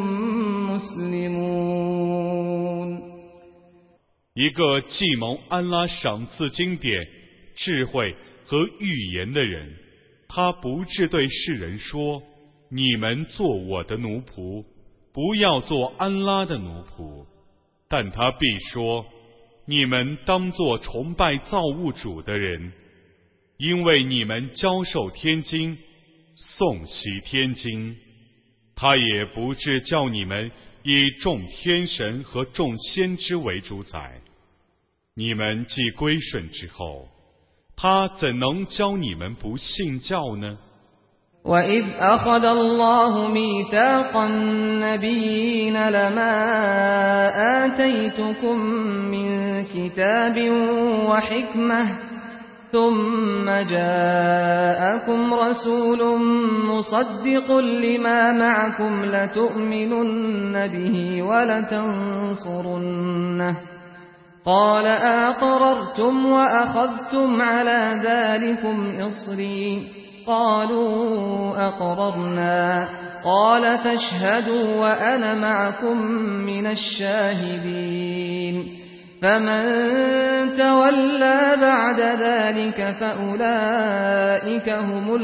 مسلمون。 一个既蒙安拉赏赐经典、智慧和预言的人，他不致对世人说：你们做我的奴仆，不要做安拉的奴仆。但他必说：你们当作崇拜造物主的人，因为你们教授天经，诵习天经。他也不致叫你们以众天神和众先知为主宰。你们既归顺之后，他怎能教你们不信教呢？ وَإِذْ أَخَذَ اللَّهُ مِيثَاقَ النَّبِيِّينَ لَمَا آتَيْتُكُم مِّن كِتَابٍ وَحِكْمَةٍ ثُمَّ جَاءَكُمْ رَسُولٌ مُصَدِّقٌ لِّمَا مَعَكُمْ لَتُؤْمِنُنَّ بِهِ وَلَتَنصُرُنَّهُ قَالَ أَأَقْرَرْتُمْ وَأَخَذْتُمْ عَلَى ذَلِكُمْ إِصْرِي قالوا أقررنا قال فاشهدوا وأنا معكم من الشاهدين فمن تولى بعد ذلك فأولئك هم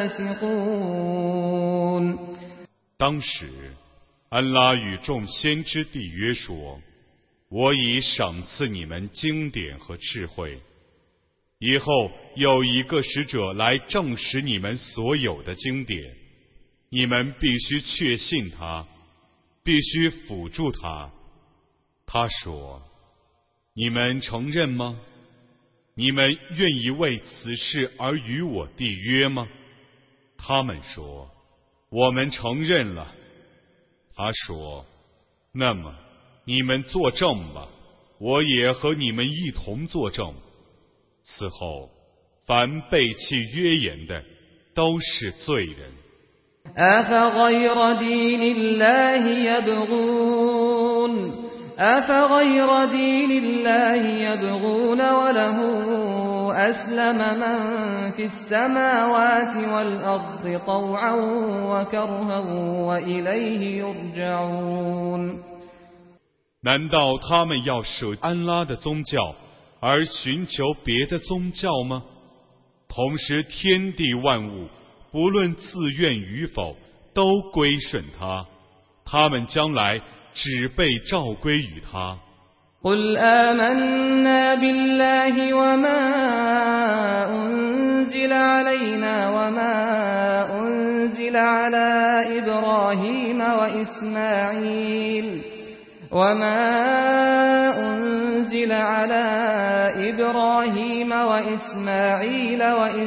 الفاسقون。 当时，安拉与众先知缔约说：我已赏赐你们经典和智慧，以后有一个使者来证实你们所有的经典，你们必须确信他，必须辅助他。他说：你们承认吗？你们愿意为此事而与我缔约吗？他们说：我们承认了。他说：那么你们作证吧，我也和你们一同作证。此后，凡背弃约言的，都是罪人。 أفغير دين الله يبغون وله أسلم من في السماوات والأرض طوعا وكرها وإليه يرجعون。 难道他们要舍安拉的宗教而寻求别的宗教吗？同时天地万物不论自愿与否都归顺他，他们将来只被召归于他。 قل آمنا بالله وما أنزل علينا وما أنزل على إبراهيم وإسماعيل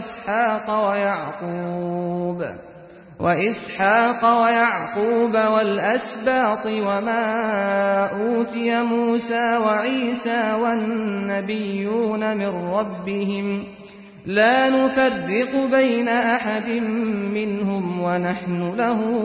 وإسحاق ويعقوب والأسباط وما أوتي موسى وعيسى والنبيون من ربهم لا نفرق بين أحد منهم ونحن له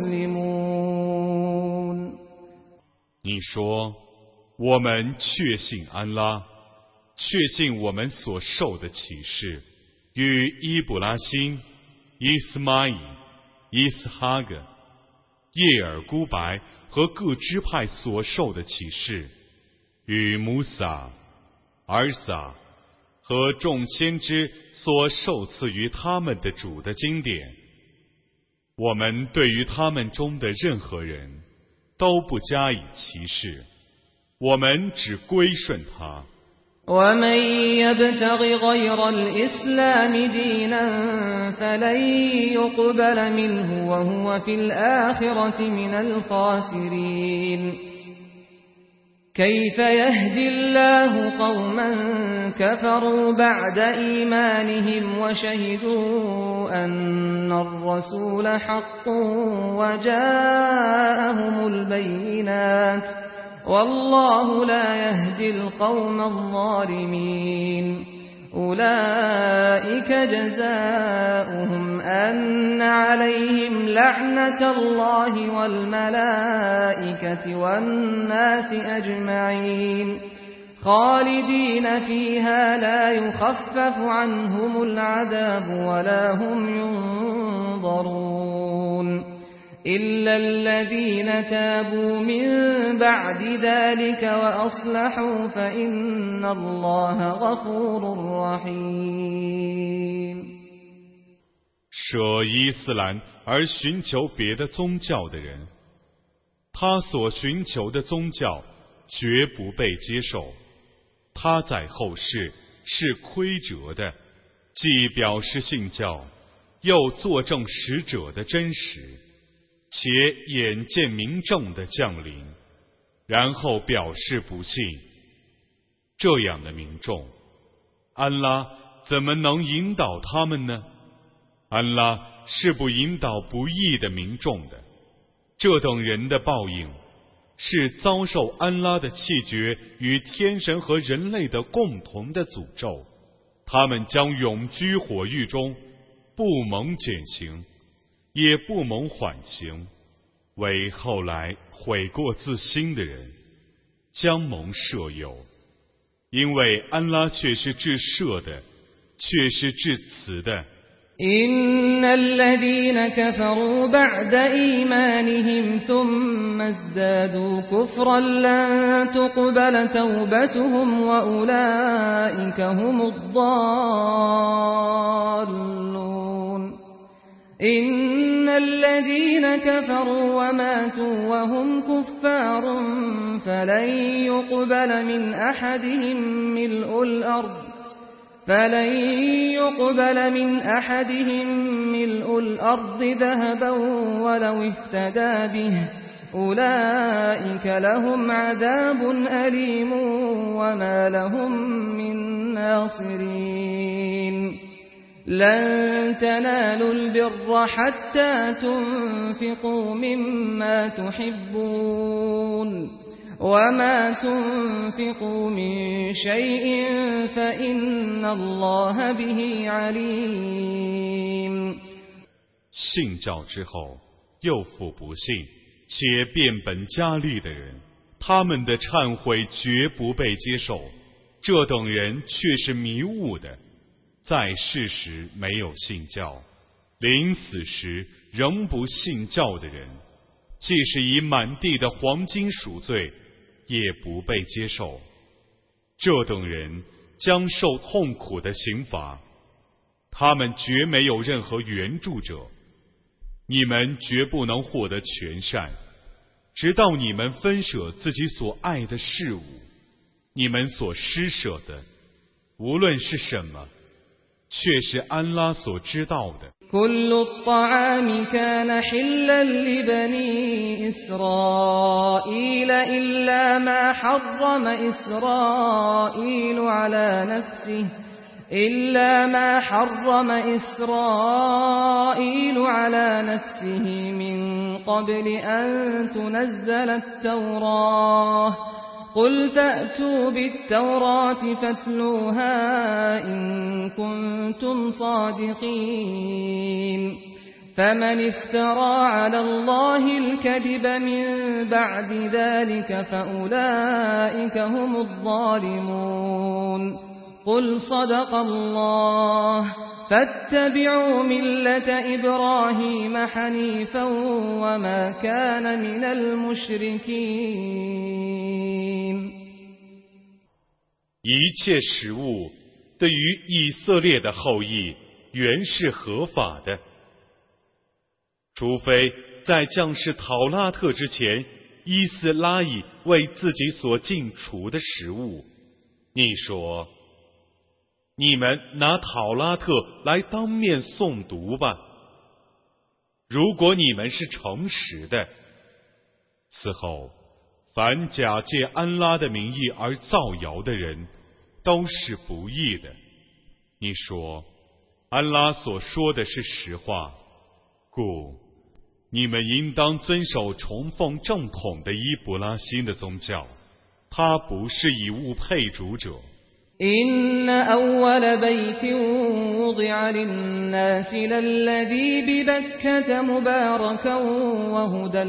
مسلمون。 你说，我们确信安拉，确信我们所受的启示与伊卜拉欣、伊斯玛仪、伊斯哈格、叶尔孤白和各支派所受的启示，与穆萨、尔撒和众先知所受赐于他们的主的经典，我们对于他们中的任何人都不加以歧视，我们只归顺他。 ومن يبتغ غير الإسلام دينا فلن يقبل منه وهو في الآخرة من الخاسرين。 كيف يهدي الله قوما كفروا بعد إيمانهم وشهدوا أن الرسول حق وجاءهم البينات والله لا يهدي القوم الظالمين أولئك جزاؤهم أن عليهم لعنة الله والملائكة والناس أجمعين خالدين فيها لا يخفف عنهم العذاب ولا هم ينظرون إلا الذين تابوا من بعد ذلك وأصلحوا فإن الله غفور رحيم。 舍伊斯兰而寻求别的宗教的人，他所寻求的宗教绝不被接受，他在后世是亏折的，既表示信教，又作证使者的真实，且眼见明证的降临，然后表示不信。这样的民众，安拉怎么能引导他们呢？安拉是不引导不义的民众的。这等人的报应是遭受安拉的气绝与天神和人类的共同的诅咒，他们将永居火狱中，不蒙减刑，也不蒙缓刑，为后来悔过自新的人将蒙赦宥，因为安拉却是至赦的，却是至慈的。 إن الذين كفروا بعد إيمانهم ثم ازدادوا كفرا لن تقبل توبتهم وأولئك هم الضالون إن الذين كفروا وماتوا وهم كفار فلن يقبل من أحدهم ملء الأرض ذهبا ولو افتدى به أولئك لهم عذاب أليم وما لهم من ناصرين لن تنالوا البر حتى تنفقوا مما تحبون وما تنفقوا من شيء فإن الله به عليم。 信教之后又复不信且变本加厉的人，他们的忏悔绝不被接受，这等人却是迷雾的，在世时没有信教，临死时仍不信教的人，即使以满地的黄金赎罪，也不被接受。这等人将受痛苦的刑罚，他们绝没有任何援助者。你们绝不能获得全善，直到你们分舍自己所爱的事物，你们所施舍的，无论是什么，却是安拉所知道的。 كل الطعام كان حلا لبني إسرائيل إلا ما حرم إسرائيل على نفسه من قبل أن تنزل التوراة قل فأتوا بالتوراة فاتلوها إن كنتم صادقين فمن افترى على الله الكذب من بعد ذلك فأولئك هم الظالمون قل صدق الله فاتبعوا ملة إبراهيم حنيفا وما كان من المشركين。 一切食物对于以色列的后裔原是合法的，除非在降世讨拉特之前，伊斯拉以为自己所禁除的食物。你说，你们拿讨拉特来当面诵读吧。如果你们是诚实的，此后凡假借安拉的名义而造谣的人，都是不义的。你说，安拉所说的是实话，故你们应当遵守崇奉正统的伊布拉欣的宗教，他不是以物配主者。 إن أول بيت وضع للناس للذي ببكة مباركا وهدى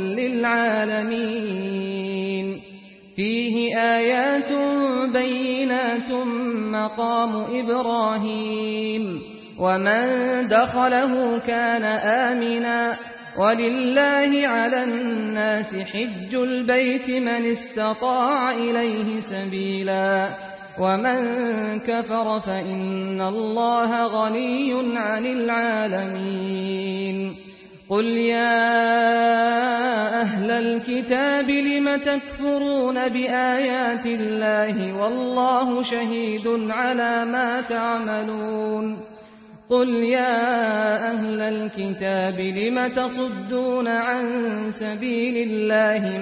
للعالمين فيه آيات بينات مقام إبراهيم ومن دخله كان آمنا ولله على الناس حج البيت من استطاع إليه سبيلا ومن كفر فإن الله غني عن العالمين قل يا أهل الكتاب لم تكفرون بآيات الله والله شهيد على ما تعملون قل يا أهل الكتاب لم تصدون عن سبيل الله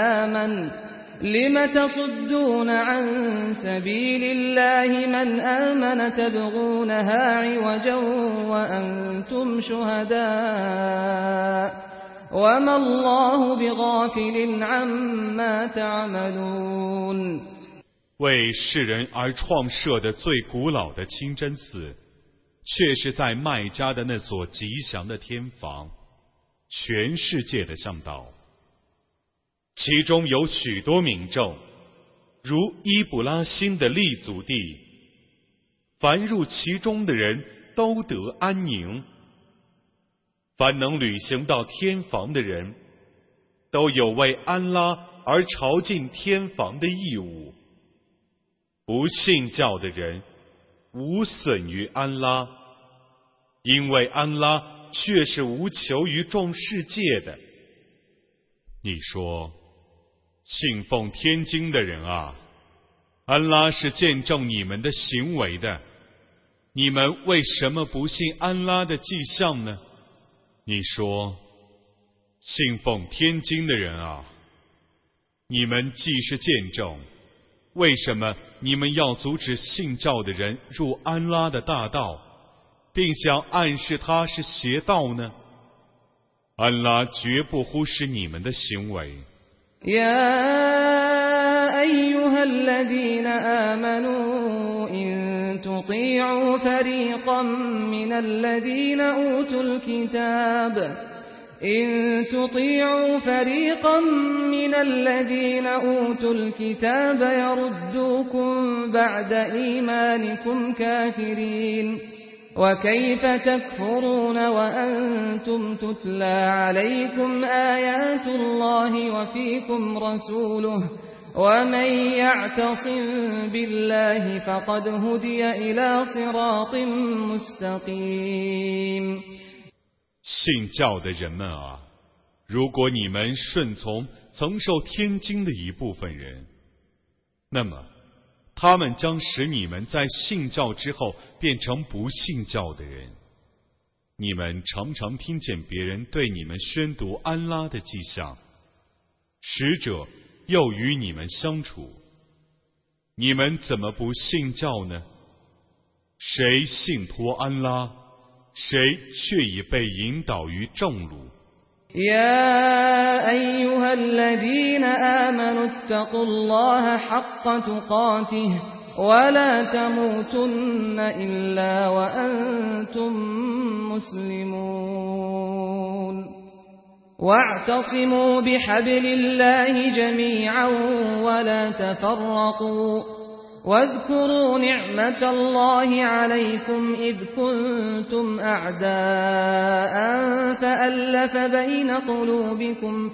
من آمن تبغونها عوجا وأنتم شهداء وما الله بغافل عما تعملون 为世人而创设的最古老的清真寺，却是在麦加的那所吉祥的天房，全世界的向导。其中有许多民众，如伊布拉欣的立足地，凡入其中的人都得安宁。凡能旅行到天房的人，都有为安拉而朝觐天房的义务。不信教的人无损于安拉，因为安拉却是无求于众世界的。你说，信奉天经的人啊，安拉是见证你们的行为的，你们为什么不信安拉的迹象呢？你说，信奉天经的人啊，你们既是见证，为什么你们要阻止信教的人入安拉的大道，并想暗示他是邪道呢？安拉绝不忽视你们的行为。 يا أيها الذين آمنوا إن تطيعوا فريقا من الذين أوتوا الكتاب يردوكم بعد إيمانكم كافرين وكيف تكفرون وأنتم تتلى عليكم آيات الله وفيكم رسوله ومن يعتصم بالله فقد هدي إلى صراط مستقيم 信教的人们啊，如果你们顺从曾受天经的一部分人，那么他们将使你们在信教之后变成不信教的人。你们常常听见别人对你们宣读安拉的迹象，使者又与你们相处，你们怎么不信教呢？谁信托安拉，谁却已被引导于正路。 يا أيها الذين آمنوا اتقوا الله حق تقاته ولا تموتن إلا وأنتم مسلمون واعتصموا بحبل الله جميعا ولا تفرقوا واذكروا نعمة الله عليكم إذ كنتم أعداء فألف بين قلوبكم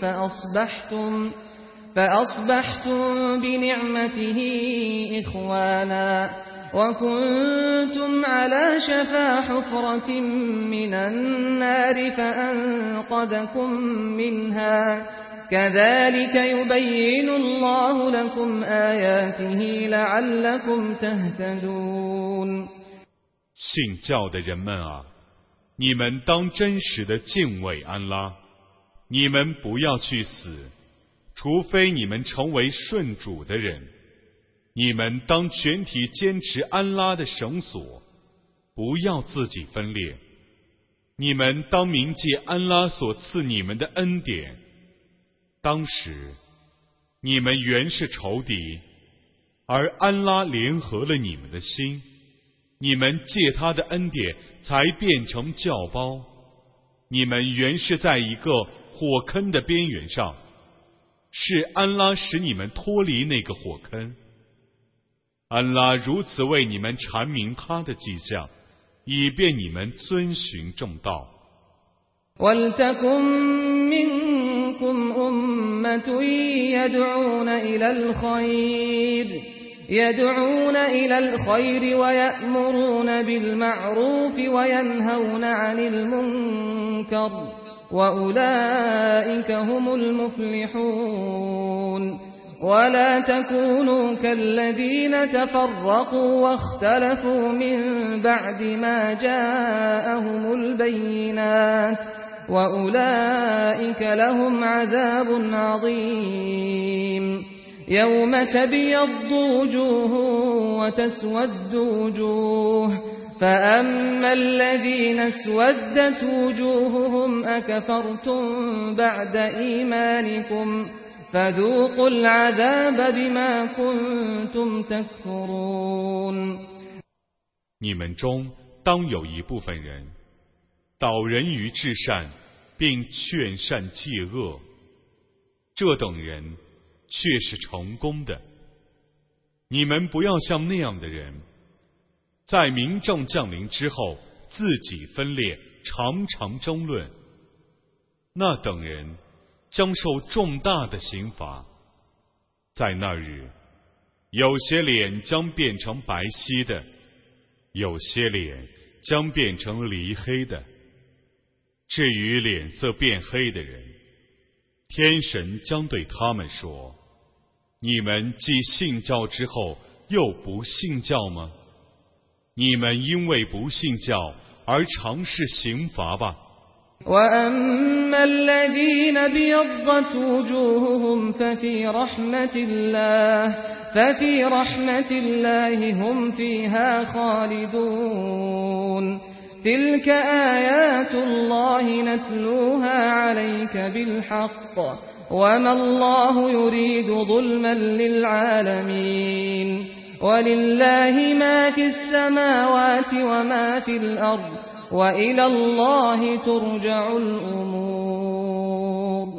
فأصبحتم بنعمته إخوانا وكنتم على شفا حفرة من النار فأنقذكم منها كذلك يبين الله لكم آياته لعلكم تهتدون 信教的人们啊，你们当真实的敬畏安拉，你们不要去死， 除非你们成为顺主的人，你们当全体坚持安拉的绳索，不要自己分裂。你们当铭记安拉所赐你们的恩典。当时你们原是仇敌，而安拉联合了你们的心，你们借他的恩典才变成教胞。你们原是在一个火坑的边缘上，是安拉使你们脱离那个火坑。安拉如此为你们阐明他的迹象，以便你们遵循正道。 وَلْتَكُن مِّنكُمْ أُمَّةٌ يدعون إلى الخير ويأمرون بالمعروف وينهون عن المنكر وأولئك هم المفلحون ولا تكونوا كالذين تفرقوا واختلفوا من بعد ما جاءهم البينات وأولئك لهم عذاب عظيم يوم تبيض وجوه وتسود وجوه فأما الذين اسودت وجوههم أكفرتم بعد إيمانكم فذوقوا العذاب بما كنتم تكفرون 你们中当有一部分人导人于至善，并劝善戒恶，这等人却是成功的。你们不要像那样的人，在明证降临之后自己分裂，常常争论。那等人将受重大的刑罚。在那日，有些脸将变成白皙的，有些脸将变成黧黑的。至于脸色变黑的人，天神将对他们说：你们既信教之后又不信教吗？你们因为不信教而尝试刑罚吧。 وَأَمَّا الَّذِينَ ابْيَضَّتْ وُجُوهُهُمْ فَفِي رَحْمَةِ اللَّهِ هُمْ فِيهَا خَالِدُونَ تِلْكَ آيَاتُ اللَّهِ نَتْلُوهَا عَلَيْكَ بِالْحَقِّ وَمَا اللَّهُ يُرِيدُ ظُلْمًا لِلْعَالَمِينَ وَلِلَّهِ مَا فِي السَّمَاوَاتِ وَمَا فِي الْأَرْضِ وَإِلَى اللَّهِ تُرْجَعُ الْأُمُورُ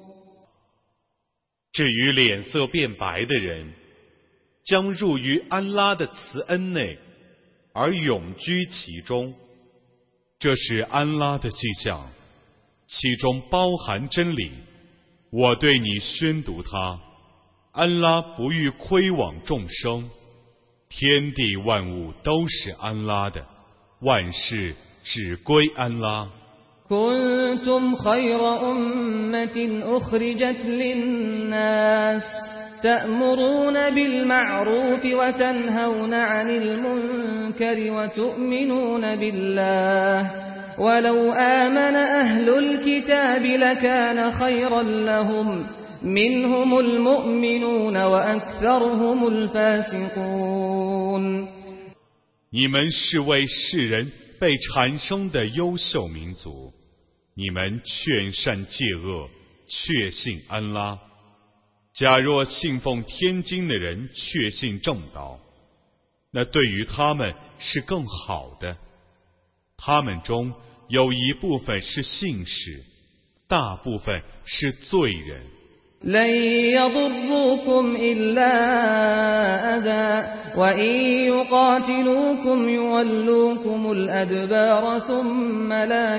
至于脸色变白的人，将入于安拉的慈恩内，而永居其中。这是安拉的迹象，其中包含真理。我对你宣读它。安拉不欲亏枉众生，天地万物都是安拉的，万事只归安拉。 كنتم خير أمة أخرجت للناس تأمرون بالمعروف وتنهون عن المنكر وتؤمنون بالله ولو آمن أهل الكتاب لكان خيرا لهم منهم المؤمنون وأكثرهم الفاسقون 你们是为世人被产生的优秀民族，你们劝善戒恶，确信安拉。假若信奉天经的人确信正道，那对于他们是更好的。他们中有一部分是信士，大部分是罪人。 لن يضروكم إلا أذى وإن يقاتلوكم يولوكم الأدبار ثم لا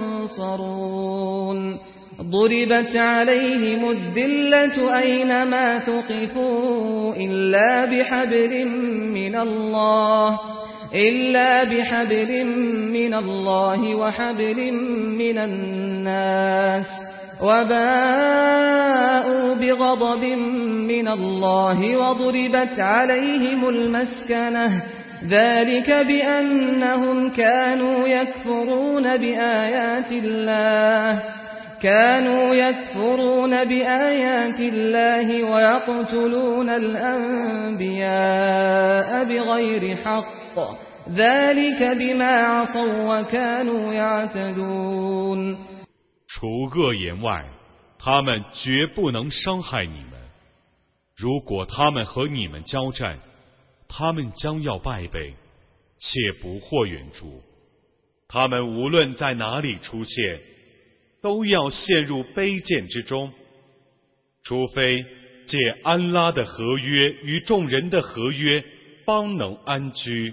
ينصرون ضربت عليهم الذلة أينما ثقفوا إلا بحبل من الله وحبل من الناس وباءوا بغضب من الله وضربت عليهم المسكنة ذلك بأنهم كانوا يكفرون بآيات الله كانوا يكفرون بآيات الله ويقتلون الأنبياء بغير حق ذلك بما عصوا وكانوا يعتدون 除恶言外，他们绝不能伤害你们。如果他们和你们交战，他们将要败北，且不获援助。他们无论在哪里出现，都要陷入卑贱之中，除非借安拉的合约与众人的合约，方能安居。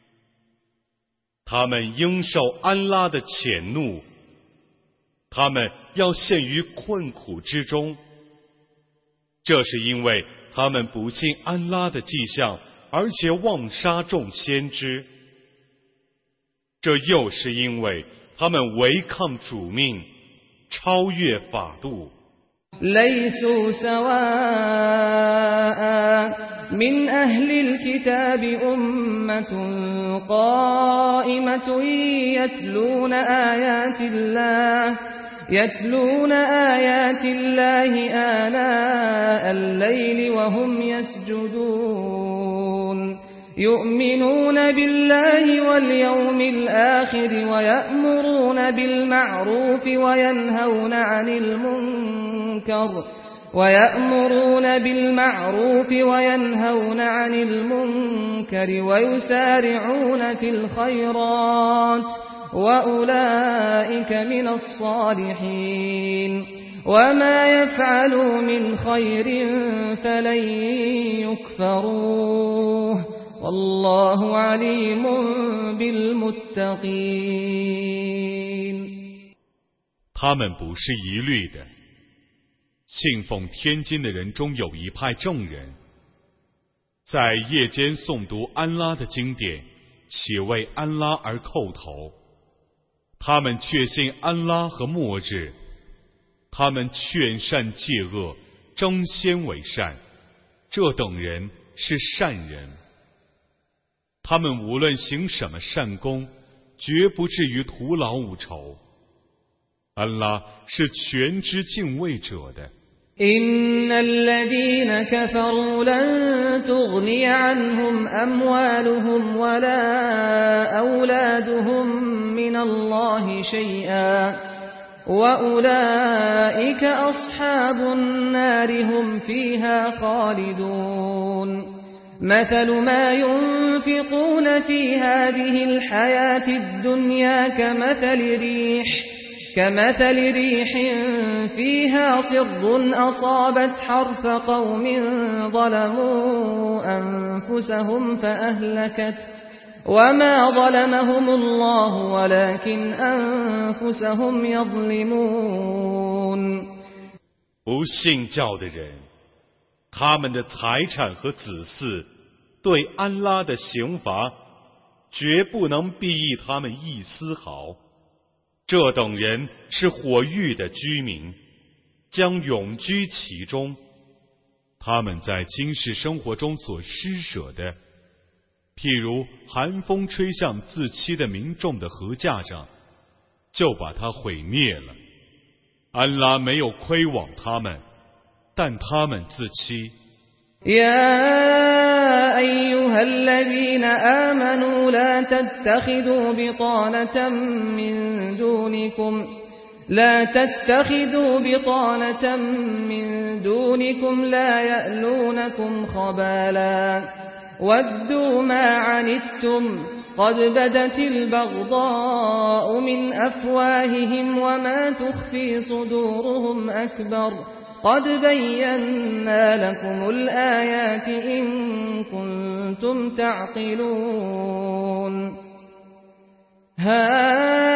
他们应受安拉的谴怒，他们要陷于困苦之中。这是因为他们不信安拉的迹象，而且妄杀众先知。这又是因为他们违抗主命，超越法度。 ليسوا سواء من أهل الكتاب أمة قائمة يتلون آيات الله آناء الليل وهم يسجدون يؤمنون بالله واليوم الآخر ويأمرون بالمعروف وينهون عن المنكر ويسارعون في الخيرات وأولئك من الصالحين وما يفعلوا من خير فلن يكفروه والله عليم بالمتقين 他们不是一律的，信奉天经的人中有一派正人，在夜间诵读安拉的经典，且为安拉而叩头。他们确信安拉和末日，他们劝善戒恶，争先为善，这等人是善人。他们无论行什么善功，绝不至于徒劳无酬。安拉是全知敬畏者的。 إن الذين كفروا لن تغني عنهم أموالهم ولا أولادهم من الله شيئا وأولئك أصحاب النار هم فيها خالدون مثل ما ينفقون في هذه الحياة الدنيا كمثل ريح فيها صر أصابت حرث قوم ظلموا أنفسهم فأهلكت وما ظلمهم الله ولكن أنفسهم يظلمون 不信教的人，他们的财产和子嗣对安拉的刑罚，绝不能裨益他们一丝毫。这等人是火狱的居民，将永居其中。他们在今世生活中所施舍的，譬如寒风吹向自欺的民众的禾架上，就把它毁灭了。安拉没有亏枉他们，但他们自欺。 يا أيها الذين آمنوا لا تتخذوا بطانة من دونكم لا يألونكم خبالا ودوا ما عنتم قد بدت البغضاء من أفواههم وما تخفي صدورهم أكبر قد بينا لكم الآيات إن كنتم تعقلون ها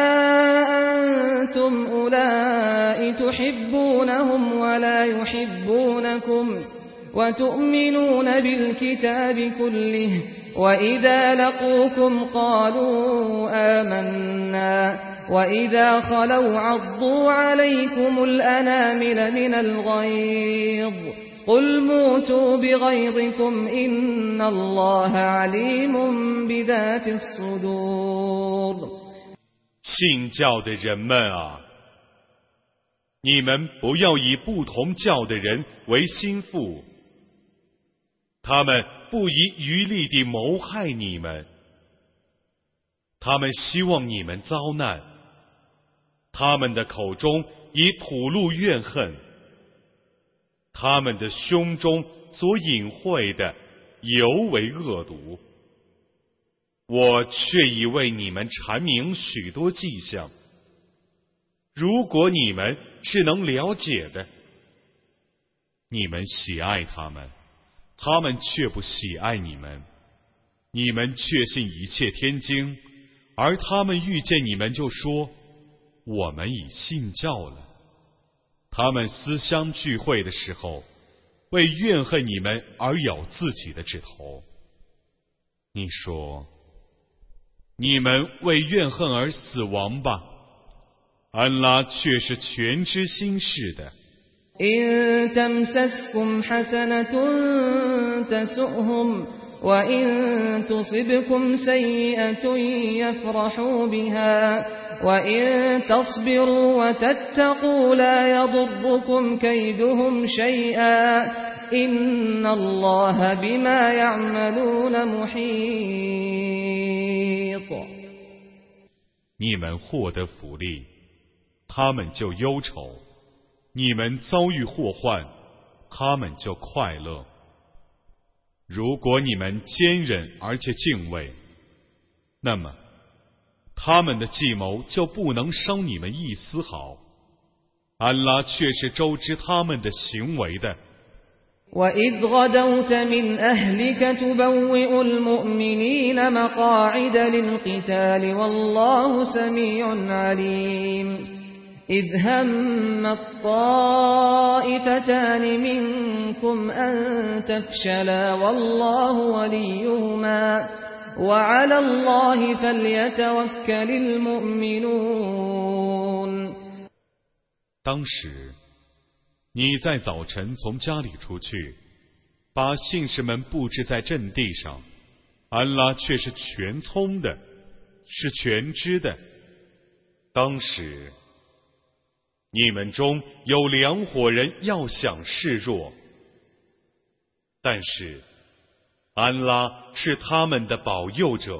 أنتم أولئك تحبونهم ولا يحبونكم وتؤمنون بالكتاب كله وإذا لقوكم قالوا آمنا وإذا خلوا عضوا عليكم الأنامل من الغيظ قل موتوا بغيظكم إن الله عليم بذات الصدور 信教的人们啊， 你们不要以不同教的人为心腹，他们不遗余力地谋害你们，他们希望你们遭难，他们的口中已吐露怨恨，他们的胸中所隐晦的尤为恶毒。我却已为你们阐明许多迹象，如果你们是能了解的。你们喜爱他们，他们却不喜爱你们；你们确信一切天经，而他们遇见你们就说：我们已信教了。他们思相聚会的时候，为怨恨你们而咬自己的指头。你说：你们为怨恨而死亡吧，安拉却是全知心事的。 إن تمسسكم حسنة تسؤهم وإن تصبكم سيئة يفرحوا بها وإن تصبروا وتتقوا لا يضركم كيدهم شيئا إن الله بما يعملون محيط。 你们获得福利，他们就忧愁；你们遭遇祸患，他们就快乐。如果你们坚忍而且敬畏，那么他们的计谋就不能伤你们一丝毫。安拉却是周知他们的行为的。 وَإِذْ غَدَوْتَ مِنْ أَهْلِكَ تُبَوِّئُ الْمُؤْمِنِينَ مَقَاعِدَ لِلْقِتَالِ وَاللَّهُ سَمِيعٌ عَلِيمٌ إِذْ هَمَّتْ طَائِفَتَانِ مِنْكُمْ أَنْ تَفْشَلَا وَاللَّهُ وَلِيُّهُمَا وَعَلَى اللَّهِ فَلْيَتَوَكَّلِ الْمُؤْمِنُونَ。 当时你在早晨从家里出去，把信士们布置在阵地上，安拉却是全聪的，是全知的。当时你们中有两伙人要想示弱，但是安拉是他们的保佑者，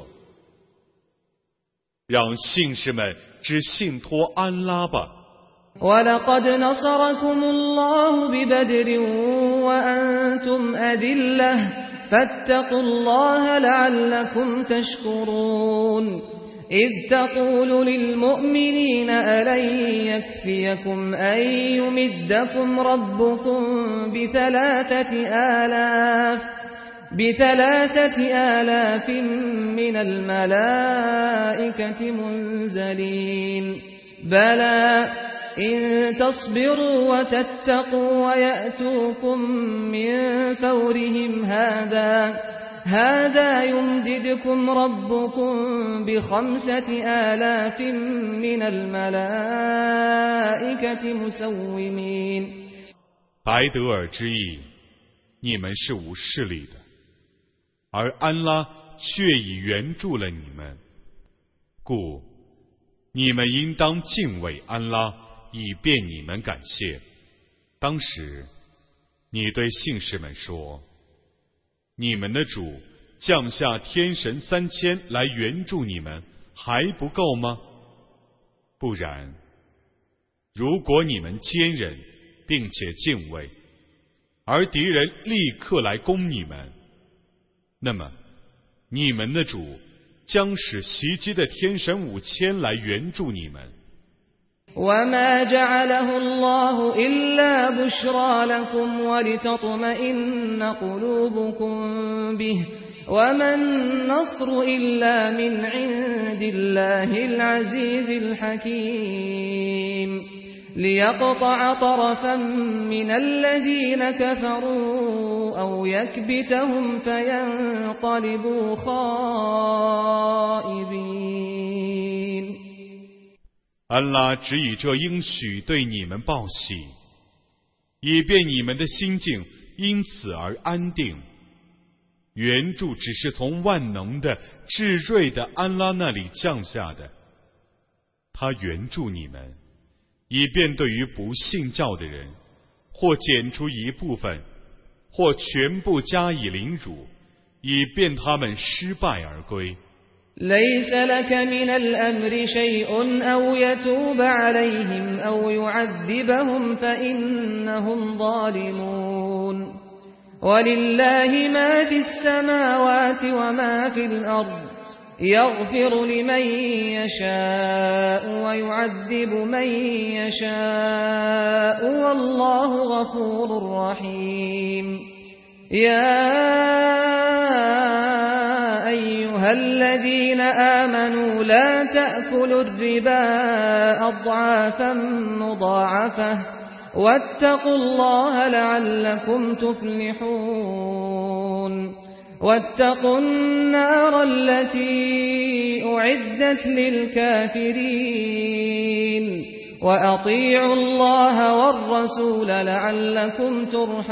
让信士们只信托安拉吧。 وَلَقَدْ نَصَرَكُمُ اللَّهُ بِبَدْرٍ وَأَنْتُمْ أَذِلَّةٌ فَاتَّقُوا اللَّهَ لَعَلَّكُمْ تَشْكُرُونَ إِذْ تَقُولُ لِلْمُؤْمِنِينَ أَلَنْ يَكْفِيَكُمْ أَنْ يُمِدَّكُمْ رَبُّكُمْ ب3,000 مِّنَ الْمَلَائِكَةِ مُنْزَلِينَ بَلَى إِن تَصْبِرُوا وَتَتَّقُوا وَيَأْتُوكُم مِّن فَوْرِهِمْ هَٰذَا يُمْدِدْكُمْ رَبُّكُم ب5,000 مِّنَ الْمَلَائِكَةِ مُسَوِّمِينَ。 白德尔之意，你们是无势力的，而安拉却已援助了你们，故你们应当敬畏安拉，以便你们感谢。当时你对信士们说：你们的主降下天神3000来援助你们，还不够吗？不然，如果你们坚忍并且敬畏，而敌人立刻来攻你们，那么你们的主将使袭击的天神5000来援助你们。 وَمَا جَعَلَهُ اللَّهُ إِلَّا بُشْرَىٰ لَكُمْ وَلِتَطْمَئِنَّ قُلُوبُكُم بِهِ وَمَا النَّصْرُ إِلَّا مِنْ عِندِ اللَّهِ الْعَزِيزِ الْحَكِيمِ لِيَقْطَعَ طَرَفًا مِّنَ الَّذِينَ كَفَرُوا أَوْ يَكْبِتَهُمْ فَيَنقَلِبُوا خَائِبِينَ。 安拉只以这应许对你们报喜，以便你们的心境因此而安定。援助只是从万能的、至睿的安拉那里降下的，他援助你们， 以便对于不信教的人，或剪除一部分，或全部加以凌辱，以便他们失败而归。 ليس لك من الأمر شيء أو يتوب عليهم أو يعذبهم فإنهم ظالمون ولله ما في السماوات وما في الأرض يغفر لمن يشاء ويعذب من يشاء والله غفور رحيم يا أيها الذين آمنوا لا تأكلوا الربا أضعافا مضاعفة واتقوا الله لعلكم تفلحون واتقوا النار التي أعدت للكافرين وأطيعوا الله والرسول لعلكم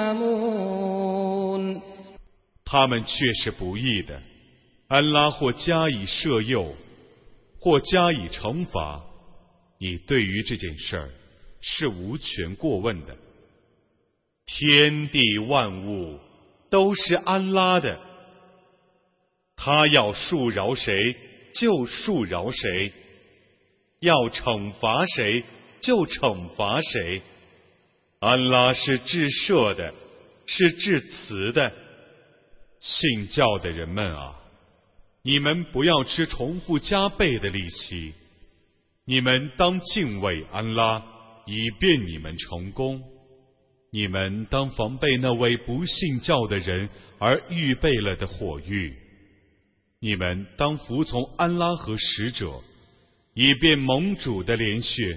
ترحمون 他们却是不义的，安拉或加以赦宥，或加以惩罚，你对于这件事儿是无权过问的。天地万物都是安拉的，他要恕饶谁就恕饶谁，要惩罚谁就惩罚谁。安拉是至赦的，是至慈的。信教的人们啊，你们不要吃重复加倍的利息，你们当敬畏安拉，以便你们成功。你们当防备那位不信教的人而预备了的火狱。你们当服从安拉和使者，以便盟主的连续。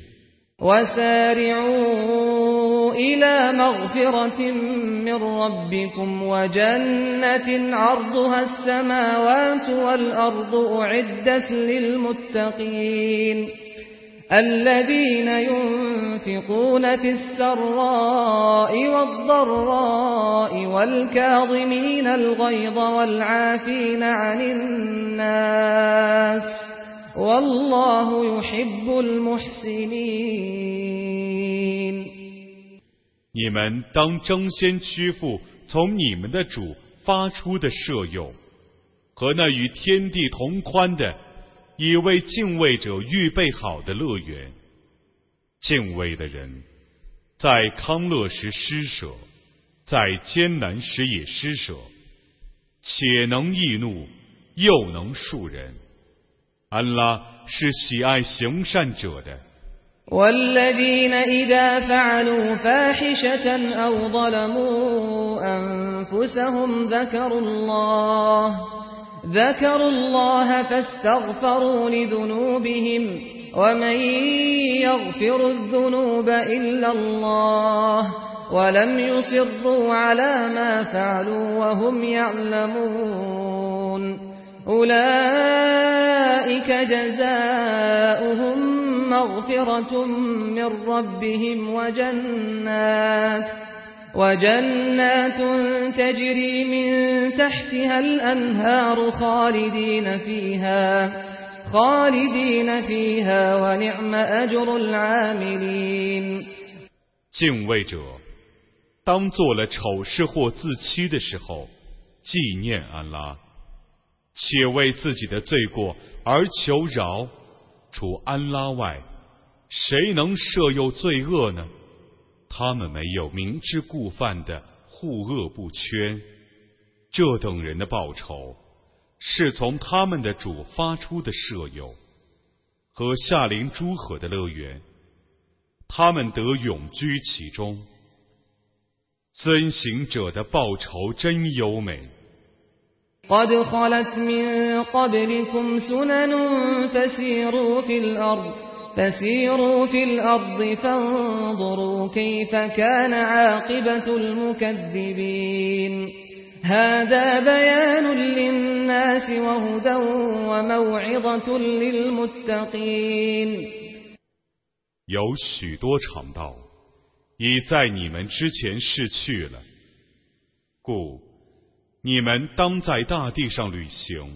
وسارعوا إلى مغفرة من ربكم وجنة عرضها السماوات والأرض أعدت للمتقين الذين ينفقون في السراء والضراء والكاظمين الغيظ والعافين عن الناس والله يحب المحسنين 你们当争先屈服从你们的主发出的赦宥，和那与天地同宽的，已为敬畏者预备好的乐园。敬畏的人，在康乐时施舍，在艰难时也施舍，且能易怒，又能恕人。安拉是喜爱行善者的。 والذين إذا فعلوا فاحشة أو ظلموا أنفسهم ذكروا الله فاستغفروا لذنوبهم ومن يغفر الذنوب إلا الله ولم يصروا على ما فعلوا وهم يعلمون أولئك جزاؤهم مغفرة من ربهم وجنات تجري من تحتها الأنهار خالدين فيها ونعم أجر العاملين 敬畏者，当做了丑事或自欺的时候，纪念安拉，且为自己的罪过而求饶。除安拉外，谁能赦宥罪恶呢？他们没有明知故犯的护恶不圈。这等人的报酬，是从他们的主发出的赦宥和下临诸河的乐园，他们得永居其中。遵行者的报酬真优美。 قد خلت من قبلكم سنن فسيروا في الأرض فانظروا كيف كان عاقبة المكذبين هذا بيان للناس وهدى وموعظة للمتقين 有许多常道已在你们之前逝去了，故你们当在大地上旅行，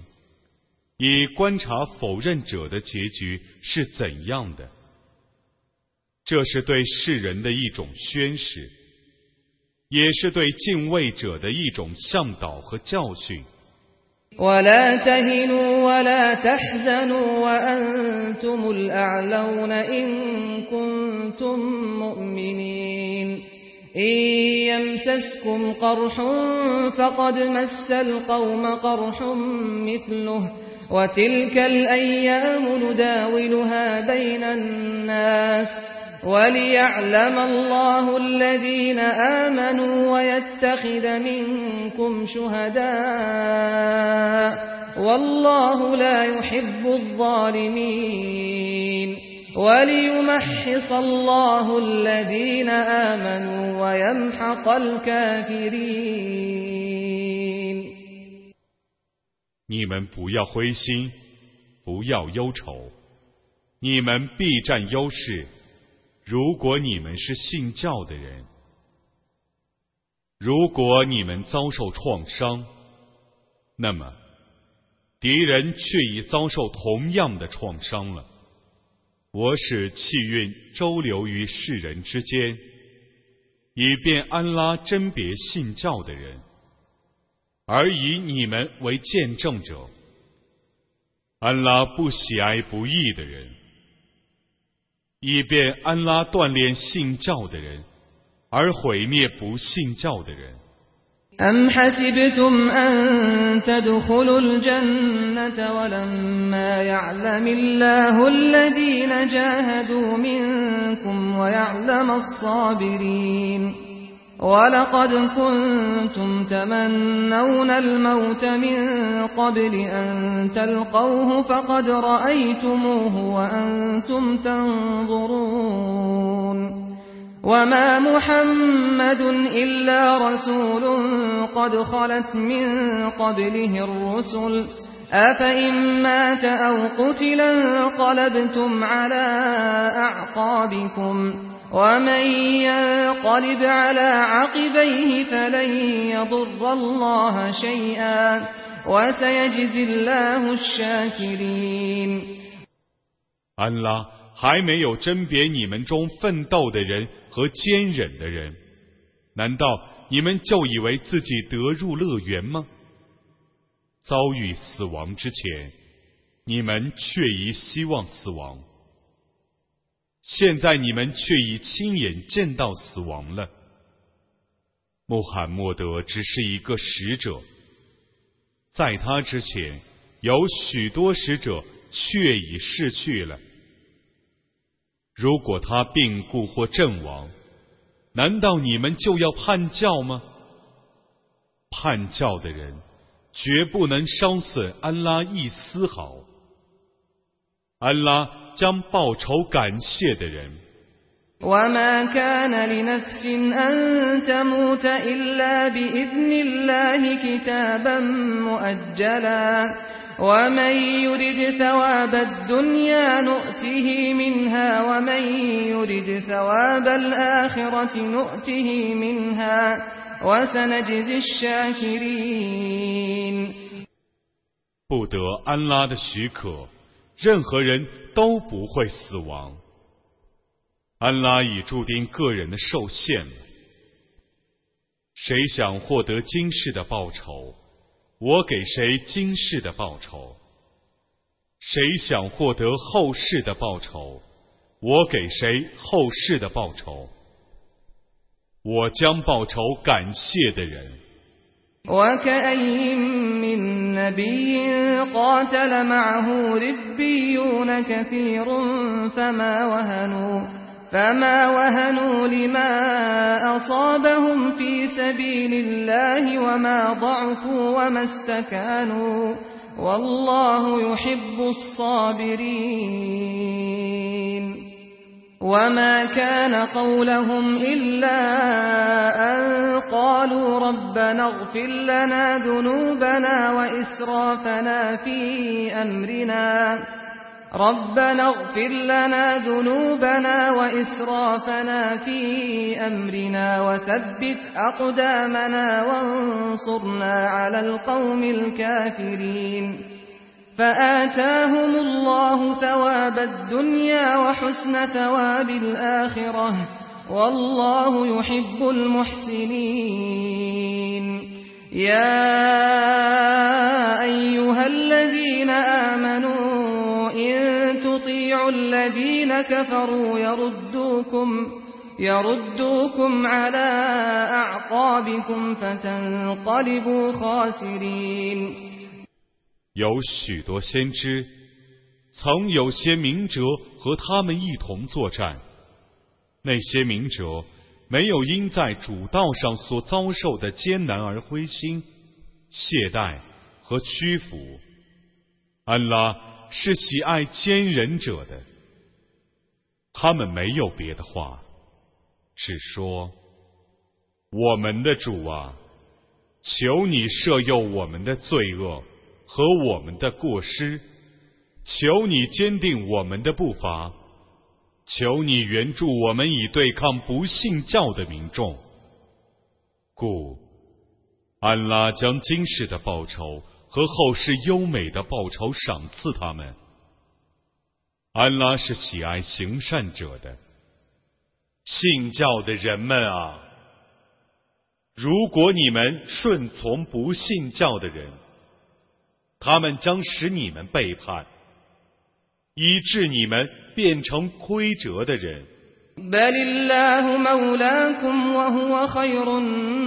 以观察否认者的结局是怎样的。 这是对世人的一种宣示，也是对敬畏者的一种向导和教训。 ولا تهنوا ولا تحزنوا وأنتم الأعلون إن كنتم مؤمنين إن يمسسكم قرح فقد مس القوم قرح مثله وتلك الأيام نداولها بين الناس وليعلم الله الذين آمنوا ويتخذ منكم شهداء والله لا يحب الظالمين وليمحص الله الذين آمنوا ويمحق الكافرين 你们不要灰心，不要忧愁，你们必占优势，如果你们是信教的人。如果你们遭受创伤，那么敌人却已遭受同样的创伤了。我使气运周流于世人之间，以便安拉甄别信教的人，而以你们为见证者。安拉不喜爱不义的人，以便安拉锻炼信教的人，而毁灭不信教的人。 أم حسبتم أن تدخلوا الجنة ولما يعلم الله الذين جاهدوا منكم ويعلم الصابرين ولقد كنتم تمنون الموت من قبل أن تلقوه فقد رأيتموه وأنتم تنظرون وما محمد إلا رسول قد خلت من قبله الرسل أفإن مات أو قتل انقلبتم على أعقابكم ومن ينقلب على عقبيه فلن يضر الله شيئا وسيجزي الله الشاكرين 安拉还没有甄别你们中奋斗的人和坚忍的人，难道你们就以为自己得入乐园吗？遭遇死亡之前，你们却已希望死亡，现在你们却已亲眼见到死亡了。穆罕默德只是一个使者，在他之前有许多使者却已逝去了。如果他病故或阵亡，难道你们就要叛教吗？叛教的人绝不能伤损安拉一丝毫，安拉将报仇感谢的人。 وما كان لنفس أن تموت إلا بإذن الله كتابا مؤجلا ومن يرد ثواب الدنيا نؤته منها ومن يرد ثواب الآخرة نؤته منها وسنجزي الشاكرين 不得安拉的许可，任何人都不会死亡。安拉已注定个人的受限了。谁想获得今世的报酬，我给谁今世的报酬；谁想获得后世的报酬，我给谁后世的报酬。我将报酬感谢的人。 وكأين من نبي قاتل معه ربيون كثير فما وهنوا لما أصابهم في سبيل الله وما ضعفوا وما استكانوا والله يحب الصابرين وما كان قولهم إلا أن قالوا ربنا اغفر لنا ذنوبنا وإسرافنا في أمرنا ربنا اغفر لنا ذنوبنا وإسرافنا في أمرنا وثبت أقدامنا وانصرنا على القوم الكافرين فآتاهم الله ثواب الدنيا وحسن ثواب الآخرة والله يحب المحسنين يا أيها الذين آمنوا إن تطيعوا الذين كفروا يردوكم على أعقابكم فتنقلبوا خاسرين。 有许多先知，曾有些明哲和他们一同作战。那些明哲没有因在主道上所遭受的艰难而灰心、懈怠和屈服。安拉是喜爱坚忍者的。他们没有别的话，只说：我们的主啊，求你赦宥我们的罪恶和我们的过失，求你坚定我们的步伐，求你援助我们以对抗不信教的民众。故安拉将今世的报酬和后世优美的报酬赏赐他们。安拉是喜爱行善者的。信教的人们啊，如果你们顺从不信教的人，他们将使你们背叛，以致你们变成亏折的人。 بل الله مولاكم وهو خير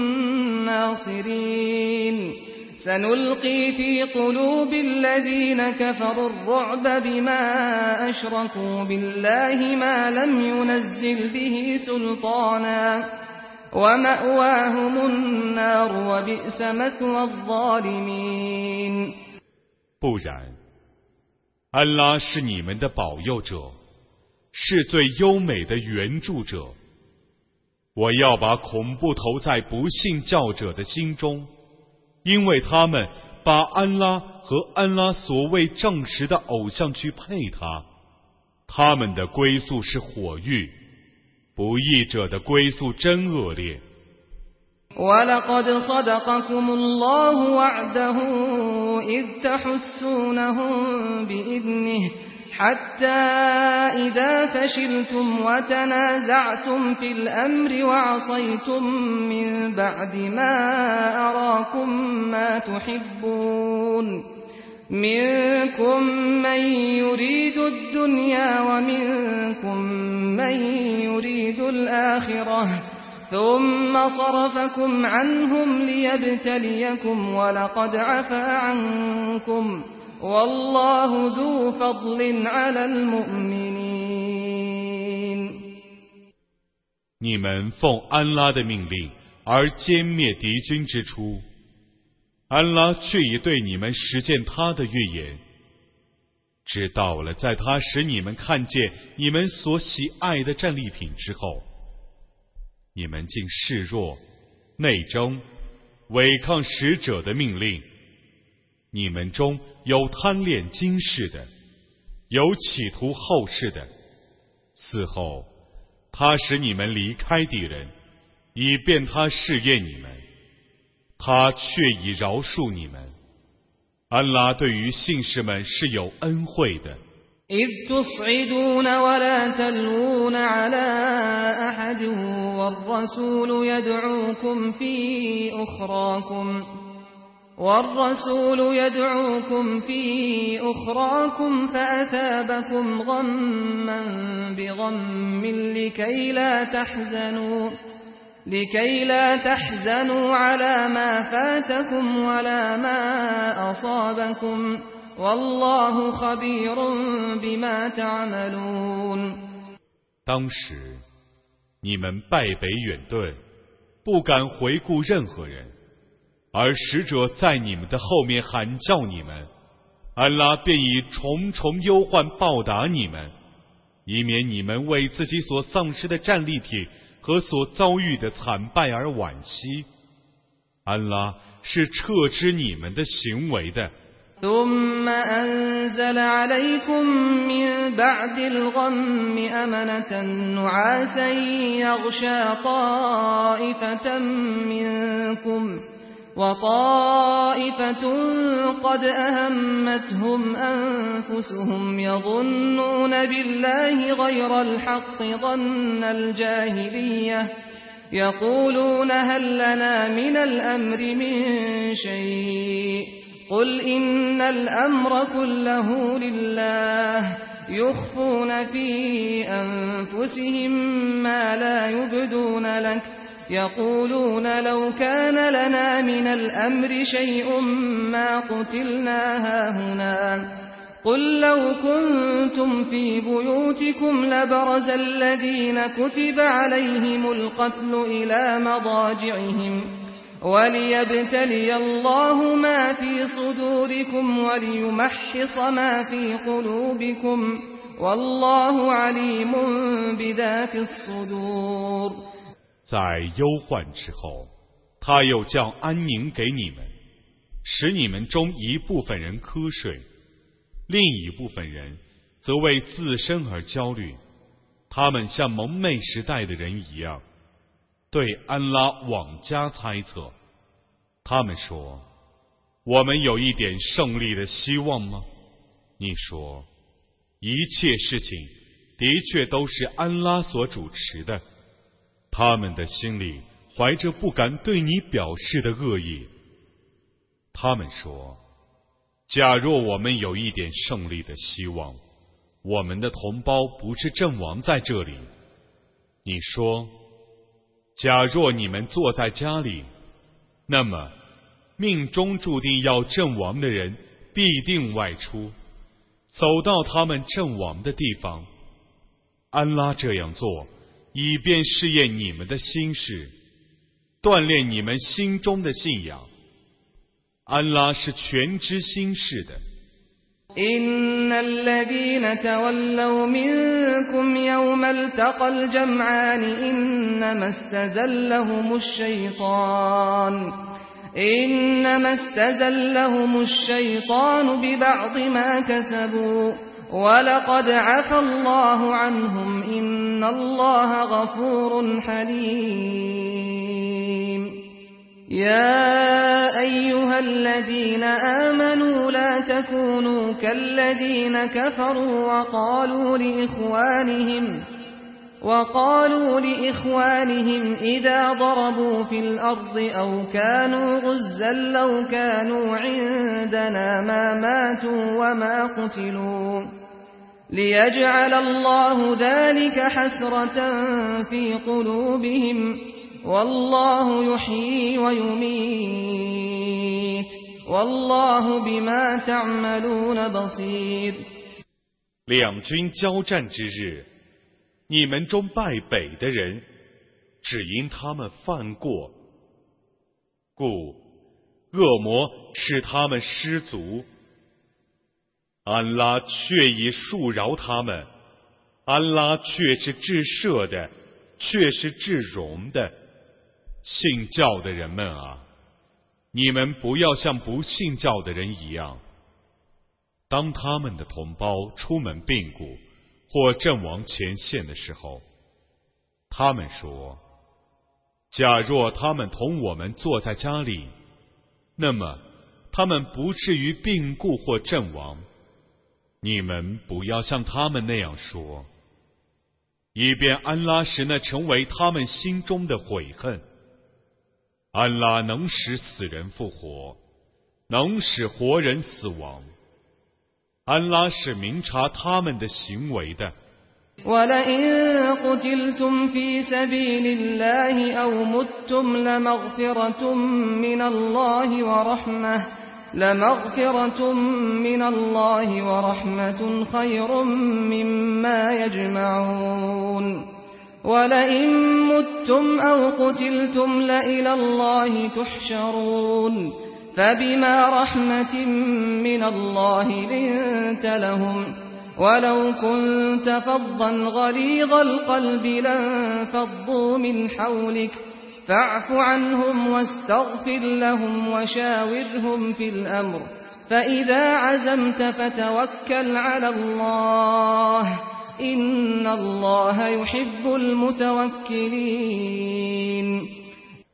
الناصرين سنلقي في قلوب الذين كفروا الرعب بما أشركوا بالله ما لم ينزل به سلطانا ومأواهم النار وبئس مثوى الظالمين。 不然，安拉是你们的保佑者，是最优美的援助者。我要把恐怖投在不信教者的心中，因为他们把安拉和安拉所谓证实的偶像去配他，他们的归宿是火狱，不义者的归宿真恶劣。 وَلَقَدْ صَدَقَكُمُ اللَّهُ وَعْدَهُ إِذْ تَحُسُّونَهُم بِإِذْنِهِ حَتَّى إِذَا فَشِلْتُمْ وَتَنَازَعْتُمْ فِي الْأَمْرِ وَعَصَيْتُم مِّن بَعْدِ مَا أَرَاكُم مَّا تُحِبُّونَ مِنكُم مَّن يُرِيدُ الدُّنْيَا وَمِنكُم مَّن يُرِيدُ الْآخِرَةَ ثم صرفكم عنهم ليبتليكم ولقد عفا عنكم والله ذو فضل على المؤمنين。 你们奉安拉的命令而歼灭敌军之初，安拉却已对你们实践他的预言，直到了在他使你们看见你们所喜爱的战利品之后，你们竟示弱、内争、违抗使者的命令。你们中有贪恋今世的，有企图后世的。此后，他使你们离开敌人，以便他试验你们。他却已饶恕你们。安拉对于信士们是有恩惠的。 إذ تصعدون ولا تلوون على أحد والرسول يدعوكم في أخراكم فأثابكم غما بغم لكي لا تحزنوا على ما فاتكم ولا ما أصابكم والله خبير بما تعملون。 当时你们败北远遁，不敢回顾任何人，而使者在你们的后面喊叫你们，安拉便以重重忧患报答你们，以免你们为自己所丧失的战利品和所遭遇的惨败而惋惜。安拉是撤知你们的行为的。 ثم أنزل عليكم من بعد الغم أمنة نعاسا يغشى طائفة منكم وطائفة قد أهمتهم أنفسهم يظنون بالله غير الحق ظن الجاهلية يقولون هل لنا من الأمر من شيء قل إن الأمر كله لله يخفون في أنفسهم ما لا يبدون لك يقولون لو كان لنا من الأمر شيء ما قتلنا هاهنا قل لو كنتم في بيوتكم لبرز الذين كتب عليهم القتل إلى مضاجعهم وليبتلي الله ما في صدوركم وليمحص ما في قلوبكم والله عليم بذات الصدور。 在忧患之后，他又降安宁给你们，使你们中一部分人瞌睡，另一部分人则为自身而焦虑。他们像蒙昧时代的人一样，对安拉妄加猜测。他们说：“我们有一点胜利的希望吗？”你说：“一切事情的确都是安拉所主持的。”他们的心里怀着不敢对你表示的恶意。他们说：“假若我们有一点胜利的希望，我们的同胞不是阵亡在这里。”你说：“假若你们坐在家里，那么命中注定要阵亡的人必定外出，走到他们阵亡的地方。安拉这样做，以便试验你们的心事，锻炼你们心中的信仰。安拉是全知心事的。 إن الذين تولوا منكم يوم التقى الجمعان إنما استزلهم الشيطان ببعض ما كسبوا ولقد عفى الله عنهم إن الله غفور حليم يا أيها الذين آمنوا لا تكونوا كالذين كفروا وقالوا لإخوانهم إذا ضربوا في الأرض أو كانوا غزا لو كانوا عندنا ما ماتوا وما قتلوا ليجعل الله ذلك حسرة في قلوبهم والله يحيي ويميت والله بما تعملون بصير。 两军交战之日，你们中败北的人，只因他们犯过，故恶魔使他们失足。安拉却已恕饶他们，安拉却是至赦的，却是至容的。信教的人们啊，你们不要像不信教的人一样，当他们的同胞出门病故或阵亡前线的时候，他们说：假若他们同我们坐在家里，那么他们不至于病故或阵亡。你们不要像他们那样说，以便安拉使那成为他们心中的悔恨。安拉能使死人复活，能使活人死亡。安拉是明察他们的行为的。 وَلَئِن قُتِلْتُمْ فِي سَبِيلِ اللَّهِ أَوْ مُتُّمْ لَمَغْفِرَةٌ مِّنَ اللَّهِ وَرَحْمَةٌ خَيْرٌ مِّمَّا يَجْمَعُونَ وَلَئِن مُتُّمْ أَوْ قُتِلْتُمْ لَإِلَى اللَّهِ تُحْشَرُونَ فَبِمَا رَحْمَةٍ مِّنَ اللَّهِ لِنتَ لَهُمْ وَلَوْ كُنتَ فَظًّا غَلِيظَ الْقَلْبِ لَانفَضُّوا مِنْ حَوْلِكَ فاعف عنهم واستغفر لهم وشاورهم في الأمر فإذا عزمت فتوكل على الله إن الله يحب المتوكلين。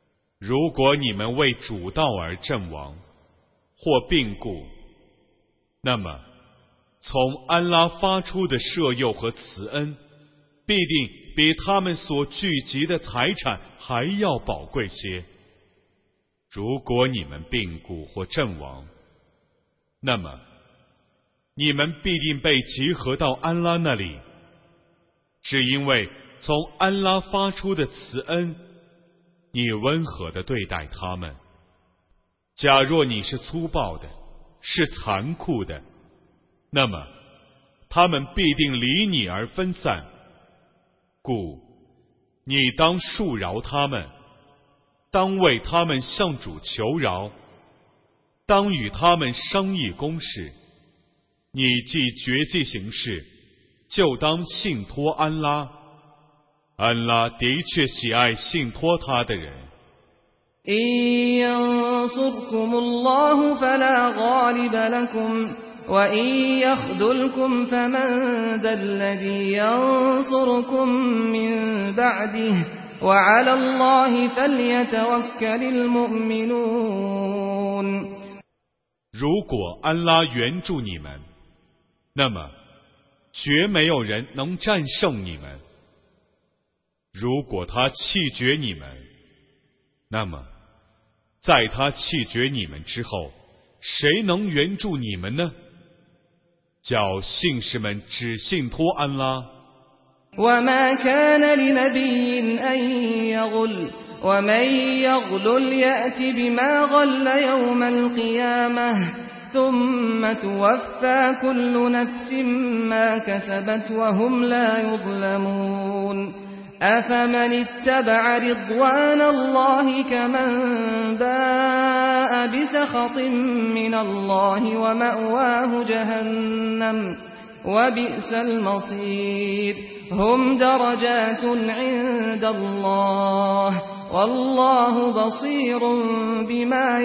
如果你们为主道而阵亡，或病故，那么从安拉发出的赦宥和慈恩，必定比他们所聚集的财产还要宝贵些。如果你们病故或阵亡，那么你们必定被集合到安拉那里，只因为从安拉发出的慈恩，你温和地对待他们。假若你是粗暴的，是残酷的，那么他们必定离你而分散。故你当恕饶他们，当为他们向主求饶，当与他们商议公事。你既决计行事，就当信托安拉。安拉的确喜爱信托他的人。 إن ينصركم الله فلا غالب لكم وإن يخذلكم فمن ذا الذي ينصركم من بعده وعلى الله فليتوكل المؤمنون。 如果安拉援助你们，那么绝没有人能战胜你们。如果他弃绝你们，那么在他弃绝你们之后，谁能援助你们呢？叫信士们只信托安拉。 وما كان لنبي أن يغل ومن يغلل يأت بما غل يوم القيامة ثم توفى كل نفس ما كسبت وهم لا يظلمون أفمن اتبع رضوان الله كمن باء بسخط من الله ومأواه جهنم وبئس المصير هم درجات عند الله والله بصير بما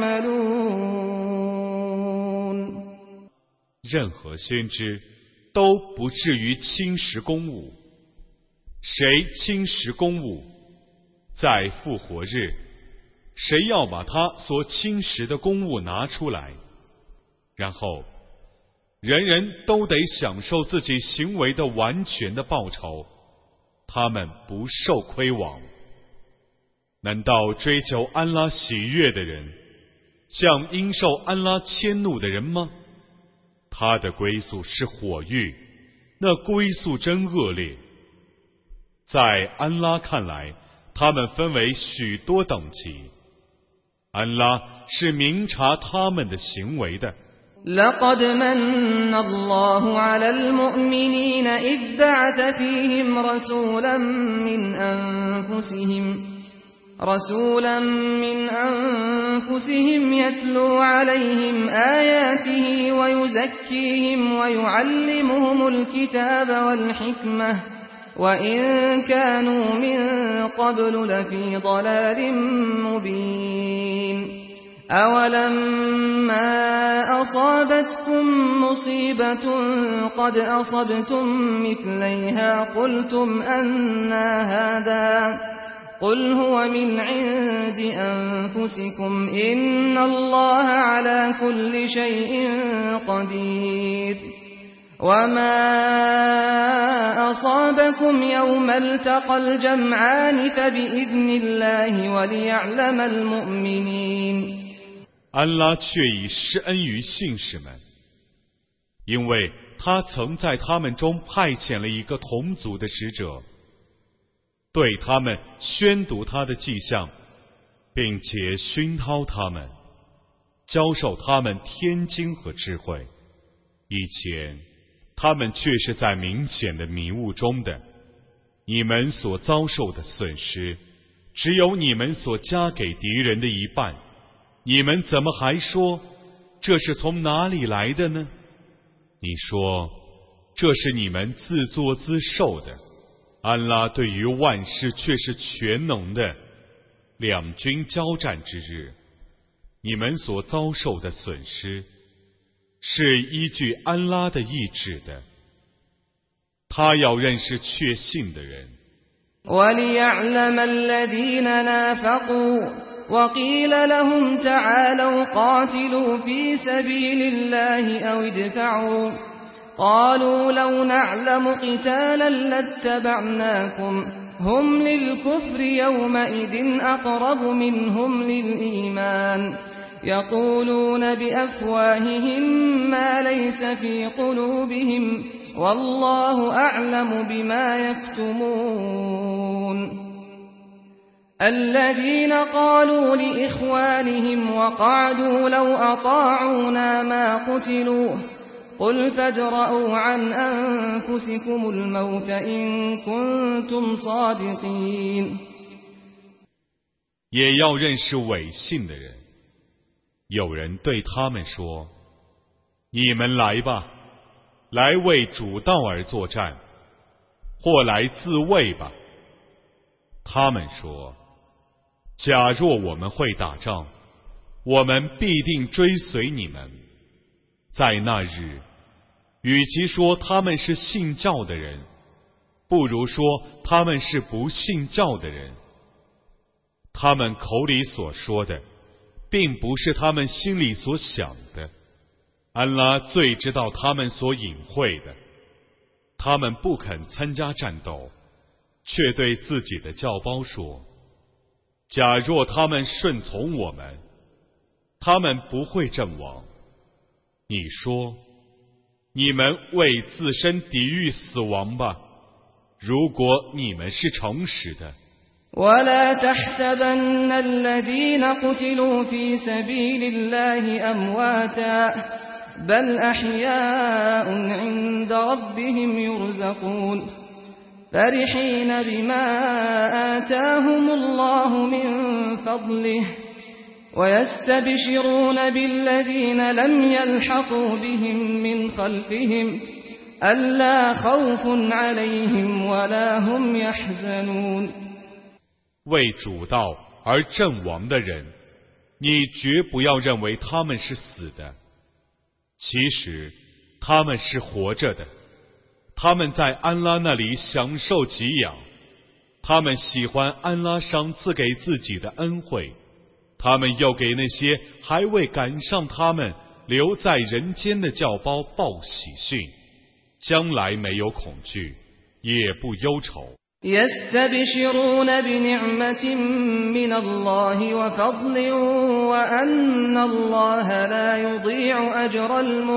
يعملون。 任何先知都不至于轻视公务。谁轻视公务，在复活日，谁要把他所轻视的公务拿出来，然后人人都得享受自己行为的完全的报酬，他们不受亏枉。难道追求安拉喜悦的人，像应受安拉迁怒的人吗？他的归宿是火狱，那归宿真恶劣。在安拉看来，他们分为许多等级，安拉是明察他们的行为的。 لقد من الله على المؤمنين إذ بعث فيهم رسولا من أنفسهم يتلو عليهم آياته ويزكيهم ويعلمهم الكتاب والحكمة وإن كانوا من قبل لفي ضلال مبين أولما أصابتكم مصيبة قد أصبتم مثليها قلتم أنى هذا قل هو من عند أنفسكم إن الله على كل شيء قدير وما أصابكم يوم التقى الجمعان فبإذن الله وليعلم المؤمنين。 安拉却已施恩于信士们，因为他曾在他们中派遣了一个同族的使者，对他们宣读他的迹象，并且熏陶他们，教授他们天经和智慧。以前他们却是在明显的迷雾中的，你们所遭受的损失，只有你们所加给敌人的一半。你们怎么还说这是从哪里来的呢？你说这是你们自作自受的。安拉对于万事却是全能的。两军交战之日，你们所遭受的损失是依据安拉的意志的。他要认识确信的人。 وَلِيَعْلَمَ الَّذِينَ نَافَقُوا وقيل لهم تعالوا قاتلوا في سبيل الله أو ادفعوا قالوا لو نعلم قتالا لاتبعناكم هم للكفر يومئذ أقرب منهم للإيمان يقولون بأفواههم ما ليس في قلوبهم والله أعلم بما يكتمون الذين قالوا لإخوانهم وقعدوا لو أطاعونا ما قتلوا قل فادرءوا عن أنفسكم الموت إن كنتم صادقين 也要认识伪信的人。有人对他们说：你们来吧，来为主道而作战，或来自卫吧。他们说：假若我们会打仗，我们必定追随你们。在那日，与其说他们是信教的人，不如说他们是不信教的人。他们口里所说的，并不是他们心里所想的。安拉最知道他们所隐晦的。他们不肯参加战斗，却对自己的教胞说：假若他们顺从我们，他们不会阵亡。你说，你们为自身抵御死亡吧，如果你们是诚实的。 ولا تحسبن الذين قتلوا في سبيل الله أمواتا بل أحياء عند ربهم يرزقون فرحين بما آتاهم الله من فضله ويستبشرون بالذين لم يلحقوا بهم من خلفهم ألا خوف عليهم ولا هم يحزنون 为主道而阵亡的人，你绝不要认为他们是死的，其实他们是活着的。他们在安拉那里享受给养，他们喜欢安拉赏赐给自己的恩惠，他们又给那些还未赶上他们留在人间的教胞报喜讯，将来没有恐惧，也不忧愁。 يستبشرون بنعمة من الله وفضل وأن الله لا يضيع أجر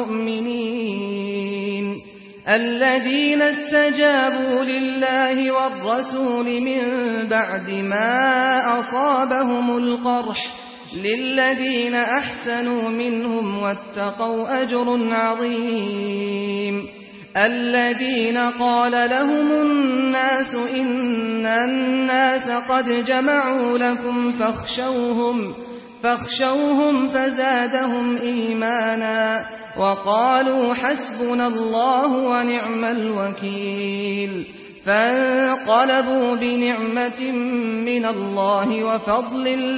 المؤمنين الذين استجابوا لله والرسول من بعد ما أصابهم القرح للذين أحسنوا منهم واتقوا أجر عظيم الذين قال لهم الناس إن الناس قد جمعوا لكم فاخشوهم فزادهم إيمانا وقالوا حسبنا الله ونعم الوكيل فانقلبوا بنعمة من الله وفضل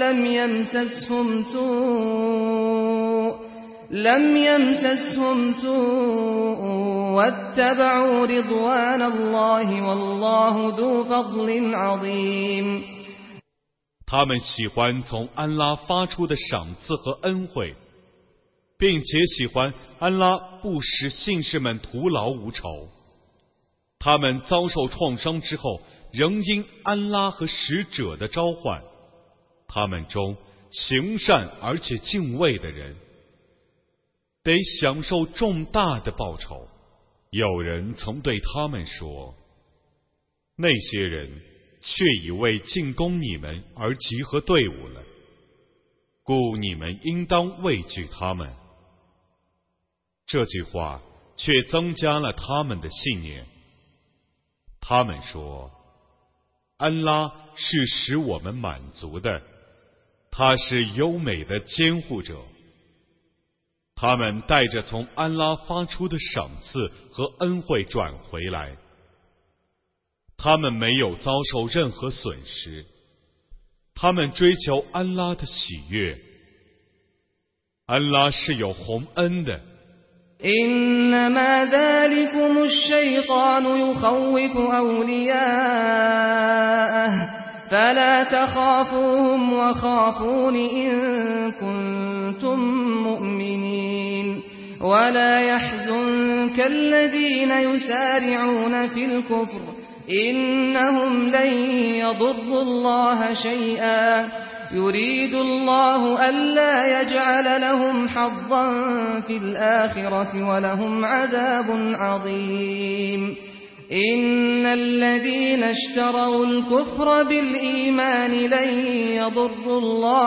لم يمسسهم سوء واتبعوا رضوان الله والله ذو فضل عظيم 他们喜欢从安拉发出的赏赐和恩惠，并且喜欢安拉不使信士们徒劳无酬。他们遭受创伤之后，仍因安拉和使者的召唤，他们中行善而且敬畏的人得享受重大的报酬。有人曾对他们说，那些人却已为进攻你们而集合队伍了，故你们应当畏惧他们。这句话却增加了他们的信念。他们说，安拉是使我们满足的，他是优美的监护者。他们带着从安拉发出的赏赐和恩惠转回来，他们没有遭受任何损失，他们追求安拉的喜悦。安拉是有宏恩的。 إنما ذلكم الشيطان يخوف أولياءه فلا تخافوهم وخافون إن كنتم مؤمنين ولا يحزنك الذين يسارعون في الكفر إنهم لن يضروا الله شيئا يريد الله ألا يجعل لهم حظا في الآخرة ولهم عذاب عظيم إن الذين اشتروا الكفر بالإيمان لن يضروا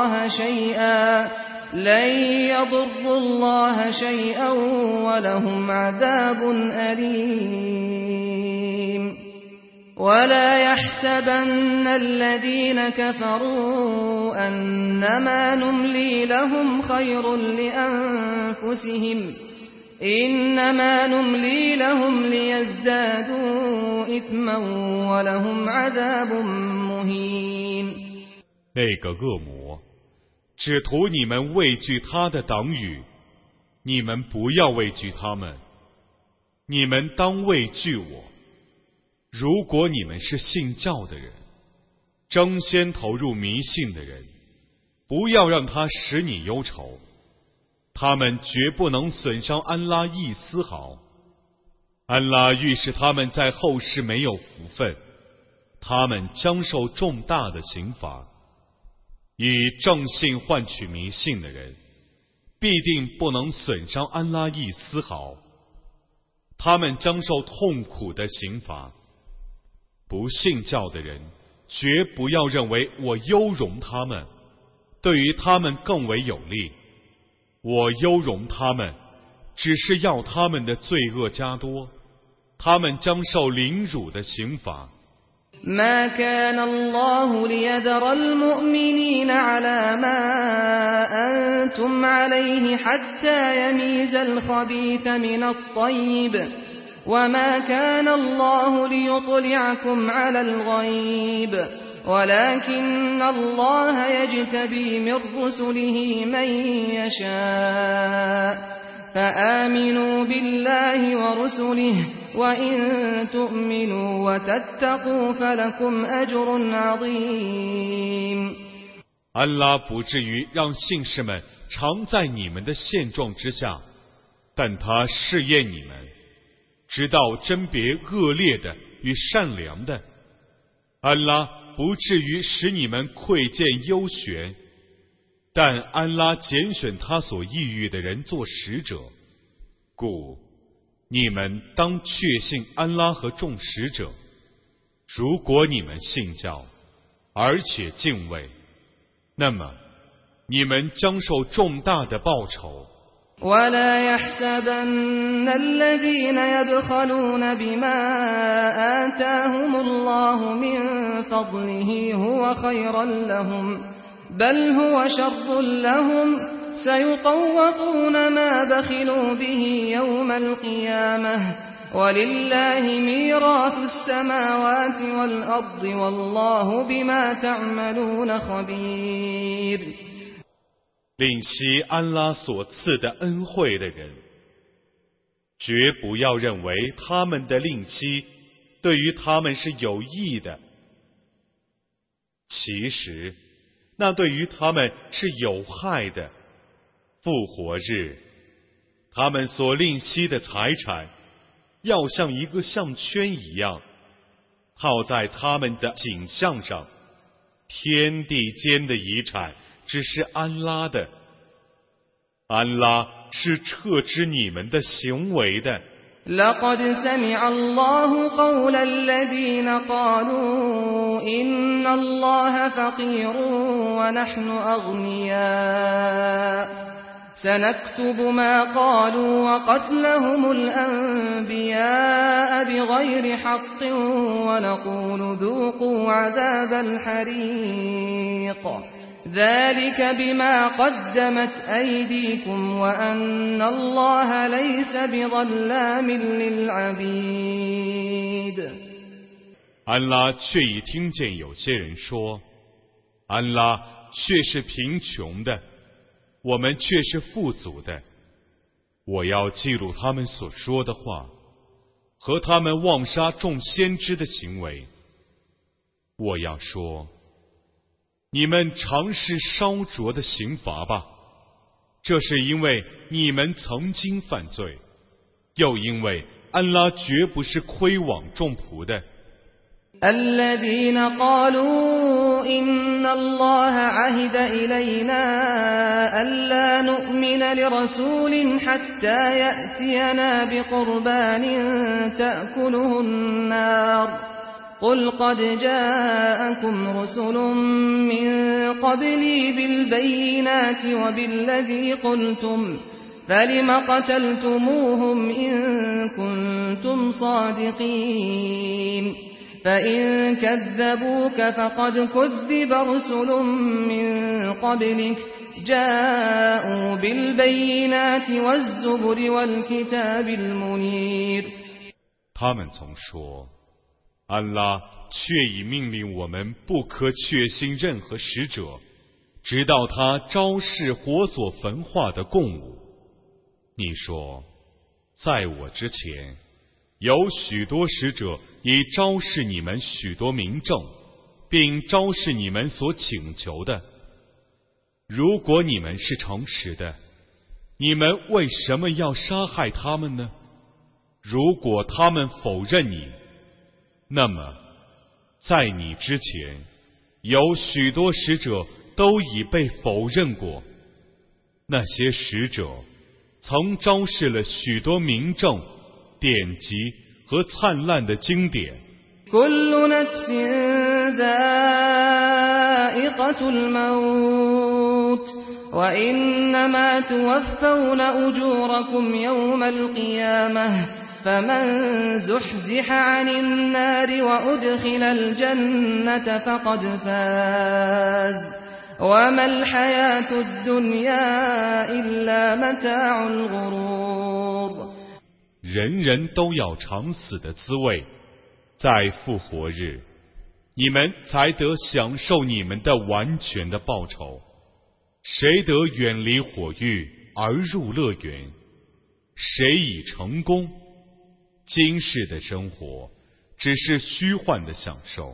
الله شيئا ولهم عذاب أليم ولا يحسبن الذين كفروا أنما نملي لهم خير لأنفسهم إنما نملي لهم ليزدادوا إثما ولهم عذاب مهين 那个恶魔只图你们畏惧他的党羽，你们不要畏惧他们，你们当畏惧我。如果你们是信教的人，争先投入迷信的人，不要让他使你忧愁，他们绝不能损伤安拉一丝毫。安拉预示他们在后世没有福分，他们将受重大的刑罚。以正信换取迷信的人，必定不能损伤安拉一丝毫，他们将受痛苦的刑罚。不信教的人，绝不要认为我优容他们，对于他们更为有利。我优容他们，只是要他们的罪恶加多，他们将受凌辱的刑罚。 ما كان الله ليذر المؤمنين على ما أنتم عليه حتى يميز الخبيث من الطيب وما كان الله ليطلعكم على الغيب ولكن الله يجتبي من رسله من يشاء فآمنوا بالله ورسله وإن تؤمنوا وتتقوا فلكم أجر عظيم 安拉不至于让信士们常在你们的现状之下，但他试验你们，直到甄别恶劣的与善良的。安拉不至于使你们窥见幽玄，但安拉拣选他所抑郁的人做使者，故你们当确信安拉和众使者。如果你们信教，而且敬畏，那么你们将受重大的报酬。 ولا يحسبن الذين يبخلون بما آتاهم الله من فضله هو خيرا لهم بل هو شر لهم سيطوقون ما بخلوا به يوم القيامة ولله ميراث السماوات والأرض والله بما تعملون خبير 吝惜安拉所赐的恩惠的人，绝不要认为他们的吝惜对于他们是有益的，其实那对于他们是有害的。复活日，他们所吝惜的财产要像一个项圈一样套在他们的颈项上，天地间的遗产只是安拉的，安拉是撤知你们的行为的。 لقد سمع الله قول الذين قالوا إن الله فقير ونحن أغنياء سنكتب ما قالوا وقتلهم الأنبياء بغير حق ونقول ذوقوا عذاب الحريق ذلك بما قدمت أيديكم وأن الله ليس بظلام للعبيد 安拉却已听见有些人说，安拉却是贫穷的，我们却是富足的。我要记录他们所说的话和他们妄杀众先知的行为。我要说， 你们尝试烧灼的刑罚吧，这是因为你们曾经犯罪，又因为安拉绝不是亏枉众仆的。 الذين قالوا إن الله عهد إلينا ألا نؤمن لرسول حتى يأتينا بقربان تأكله النار قل قد جاءكم رسل من قبلي بالبينات وبالذي قلتم فلم قتلتموهم إن كنتم صادقين فإن كذبوك فقد كذب رسل من قبلك جاءوا بالبينات والزبر والكتاب المنير 他们曾说，安拉却已命令我们不可确信任何使者，直到他昭示火所焚化的供物。你说，在我之前有许多使者已昭示你们许多明证，并昭示你们所请求的。如果你们是诚实的，你们为什么要杀害他们呢？如果他们否认你，那么在你之前有许多使者都已被否认过。那些使者曾昭示了许多明证、典籍和灿烂的经典。 كل نفس ذائقة الموت وإنما توفون أجوركم يوم القيامة فمن زحزح عن النار وأدخل الجنة فقد فاز وما الحياة الدنيا إلا متاع الغرور 人人都要尝死的滋味，在复活日，你们才得享受你们的完全的报酬。谁得远离火狱而入乐园，谁已成功。今世的生活只是虚幻的享受。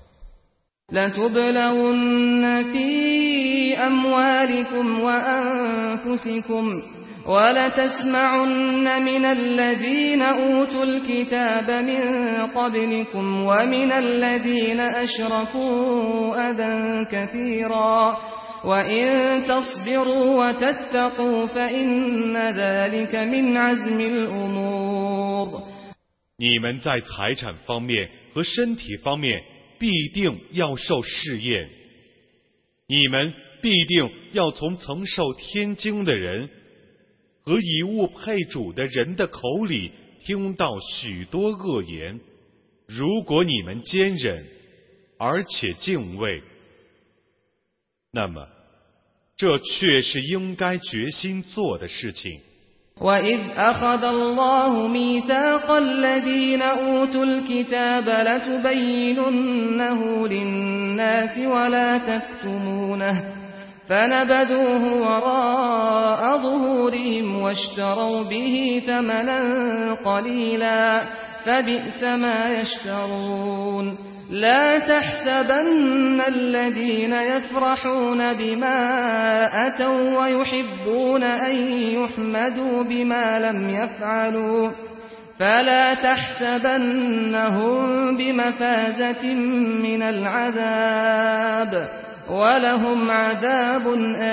لتبلون في أموالكم وأنفسكم ولتسمعن من الذين أوتوا الكتاب من قبلكم ومن الذين أشركوا أذى كثيرا وإن تصبروا وتتقوا فإن ذلك من عزم الأمور 你们在财产方面和身体方面必定要受试验，你们必定要从曾受天经的人和以物配主的人的口里听到许多恶言。如果你们坚忍而且敬畏，那么这却是应该决心做的事情。 وَإِذْ أَخَذَ اللَّهُ مِيثَاقَ الَّذِينَ أُوتُوا الْكِتَابَ لَتُبَيِّنُنَّهُ لِلنَّاسِ وَلَا تَكْتُمُونَهُ فَنَبَذُوهُ وَرَاءَ ظُهُورِهِمْ وَاشْتَرَوْا بِهِ ثَمَنًا قَلِيلًا فَبِئْسَ مَا يَشْتَرُونَ لا تحسبن الذين يفرحون بما أتوا ويحبون أن يحمدوا بما لم يفعلوا فلا تحسبنهم بمفازة من العذاب ولهم عذاب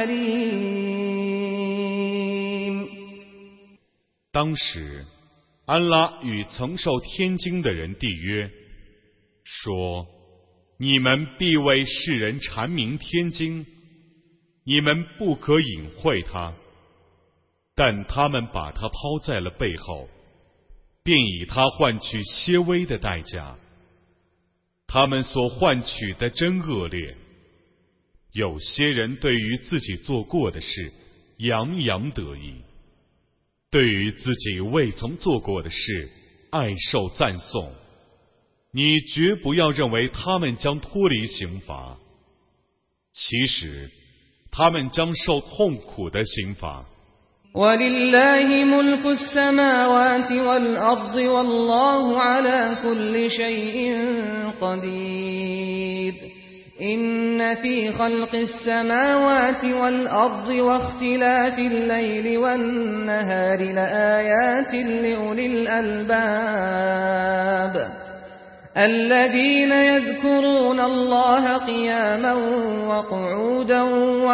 أليم 当时安拉与曾受天经的人缔约，说：你们必为世人阐明天经，你们不可隐晦它。但他们把它抛在了背后，并以它换取些微的代价。他们所换取的真恶劣。有些人对于自己做过的事洋洋得意，对于自己未曾做过的事爱受赞颂。你绝不要认为他们将脱离刑罚，其实他们将受痛苦的刑罚。 وَلِلَّهِ مُلْكُ السَّمَاوَاتِ وَالْأَرْضِ وَاللَّهُ عَلَى كُلِّ شَيْءٍ قَدِيرٌ إن في خلق السماوات والأرض واختلاف الليل والنهار لآيات لأولي الألباب الذين يذكرون الله قياما وقعودا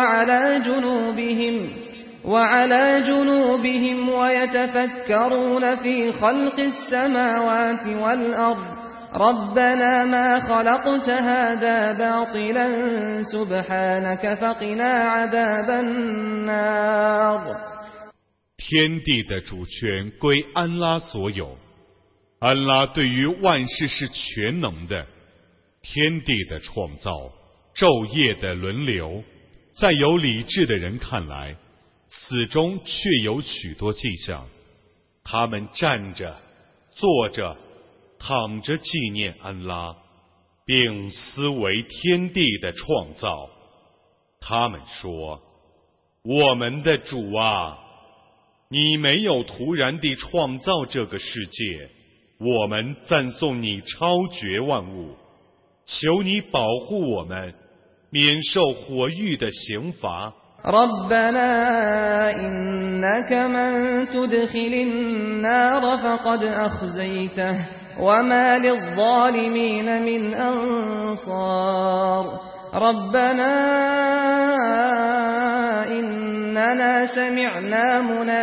وعلى جنوبهم ويتفكرون في خلق السماوات والأرض ربنا ما خلقت هذا باطلا سبحانك فقنا عذاب النار 天地的主权归安拉所有，安拉对于万事是全能的。天地的创造，昼夜的轮流，在有理智的人看来，此中确有许多迹象。他们站着、坐着、躺着纪念安拉，并思维天地的创造。他们说：我们的主啊，你没有突然地创造这个世界，我们赞颂你超绝万物，求你保护我们免受火狱的刑罚。 ربنا إنك من تدخل النار فقد أخزيته وما للظالمين من أنصار ربنا إننا سمعنا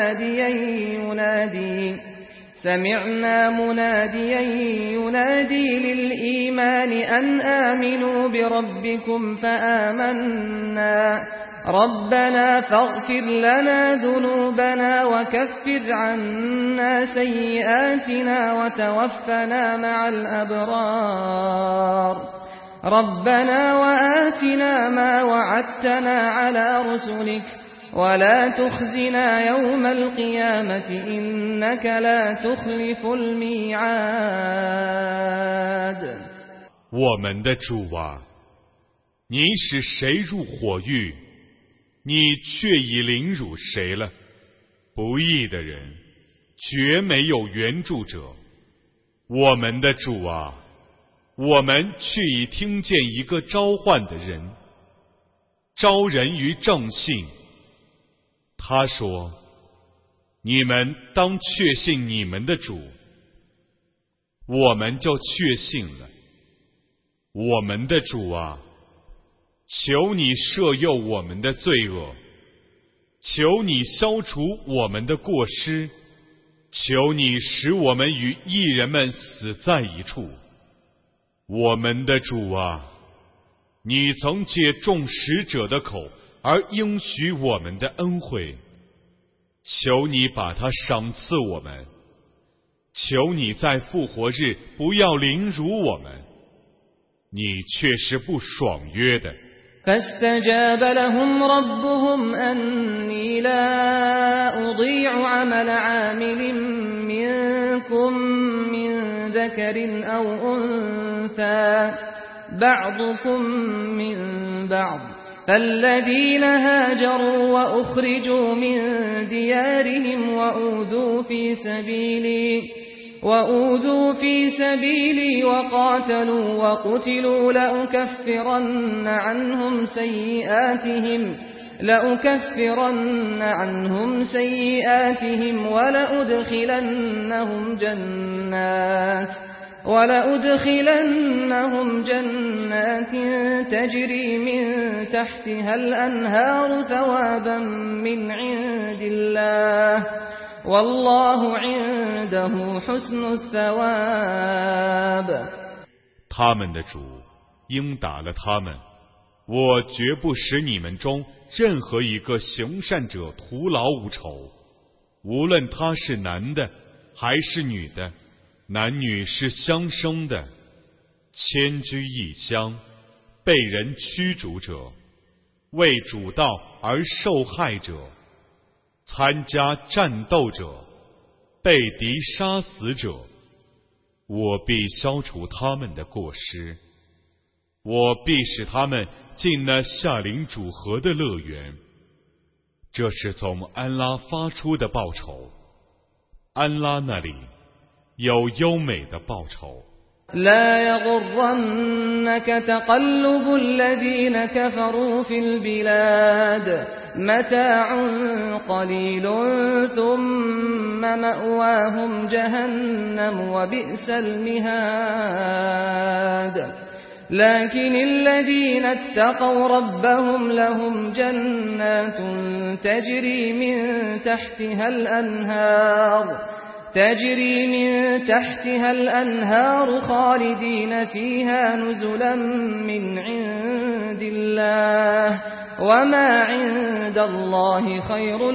مناديا ينادي للإيمان أن آمنوا بربكم فآمنا ربنا فاغفر لنا ذنوبنا وكفر عنا سيئاتنا وتوفنا مع الأبرار ربنا وآتنا ما وعدتنا على رسلك ولا تخزنا يوم القيامة إنك لا تخلف الميعاد 我们的主啊，你使谁入火狱，你却已凌辱谁了？不义的人绝没有援助者。我们的主啊，我们却已听见一个召唤的人，招人于正信。他说：你们当确信你们的主，我们就确信了。我们的主啊，求你赦宥我们的罪恶，求你消除我们的过失，求你使我们与义人们死在一处。我们的主啊，你曾借众使者的口而应许我们的恩惠，求你把它赏赐我们，求你在复活日不要凌辱我们，你却是不爽约的。 فاستجاب لهم ربهم أني لا أضيع عمل عامل منكم من ذكر أو أنثى بعضكم من بعض فالذين هاجروا وأخرجوا من ديارهم وأوذوا في سبيلي وقاتلوا وقتلوا لأكفرن عنهم سيئاتهم ولأدخلنهم جنات تجري من تحتها الأنهار ثوابا من عند الله والله عنده حسن الثواب 他们的主应打了他们，我绝不使你们中任何一个行善者徒劳无酬，无论他是男的还是女的，男女是相生的，迁居异乡，被人驱逐者，为主道而受害者，参加战斗者，被敌杀死者，我必消除他们的过失，我必使他们进那夏临主河的乐园。这是从安拉发出的报酬，安拉那里有优美的报酬。 لا يغرنك تقلب الذين كفروا في البلاد متاع قليل ثم مأواهم جهنم وبئس المهاد لكن الذين اتقوا ربهم لهم جنات تجري من تحتها الأنهار خالدين فيها نزلا من عند الله وما عند الله خير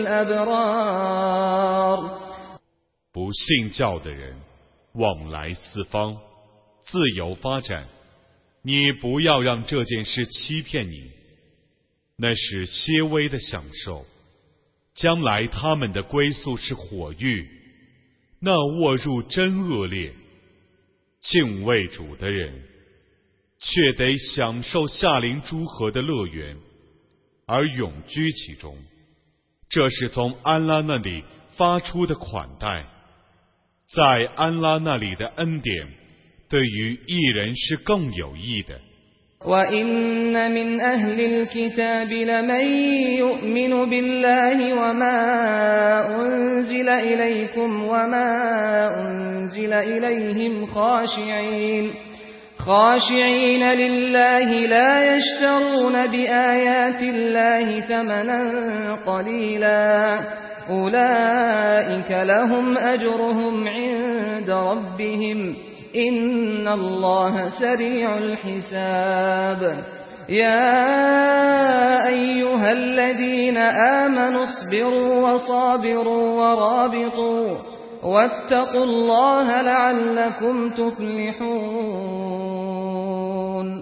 للأبرار。 不信教的人往来四方，自由发展，你不要让这件事欺骗你，那是些微的享受，将来他们的归宿是火狱，那卧入真恶劣。敬畏主的人却得享受夏临诸河的乐园，而永居其中，这是从安拉那里发出的款待，在安拉那里的恩典对于义人是更有益的。 وَإِنَّ مِنْ أَهْلِ الْكِتَابِ لَمَنْ يُؤْمِنُ بِاللَّهِ وَمَا أُنْزِلَ إِلَيْكُمْ وَمَا أُنْزِلَ إِلَيْهِمْ خاشعين لله لا يشترون بآيات الله ثمنا قليلا أولئك لهم أجرهم عند ربهم إن الله سريع الحساب يا أيها الذين آمنوا اصبروا وصابروا ورابطوا واتقوا الله لعلكم تفلحون。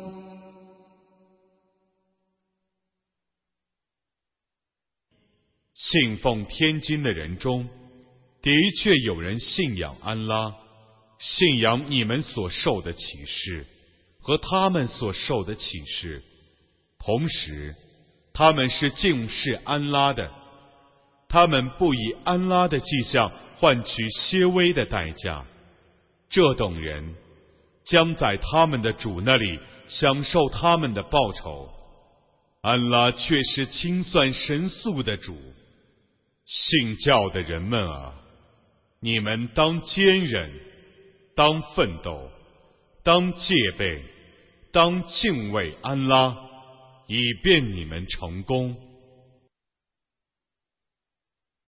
信奉天经的人中，的确有人信仰安拉，信仰你们所受的启示和他们所受的启示，同时他们是敬视安拉的，他们不以安拉的迹象换取些微的代价，这等人将在他们的主那里享受他们的报酬。安拉却是清算神速的主。信教的人们啊，你们当坚忍，当奋斗，当戒备，当敬畏安拉，以便你们成功。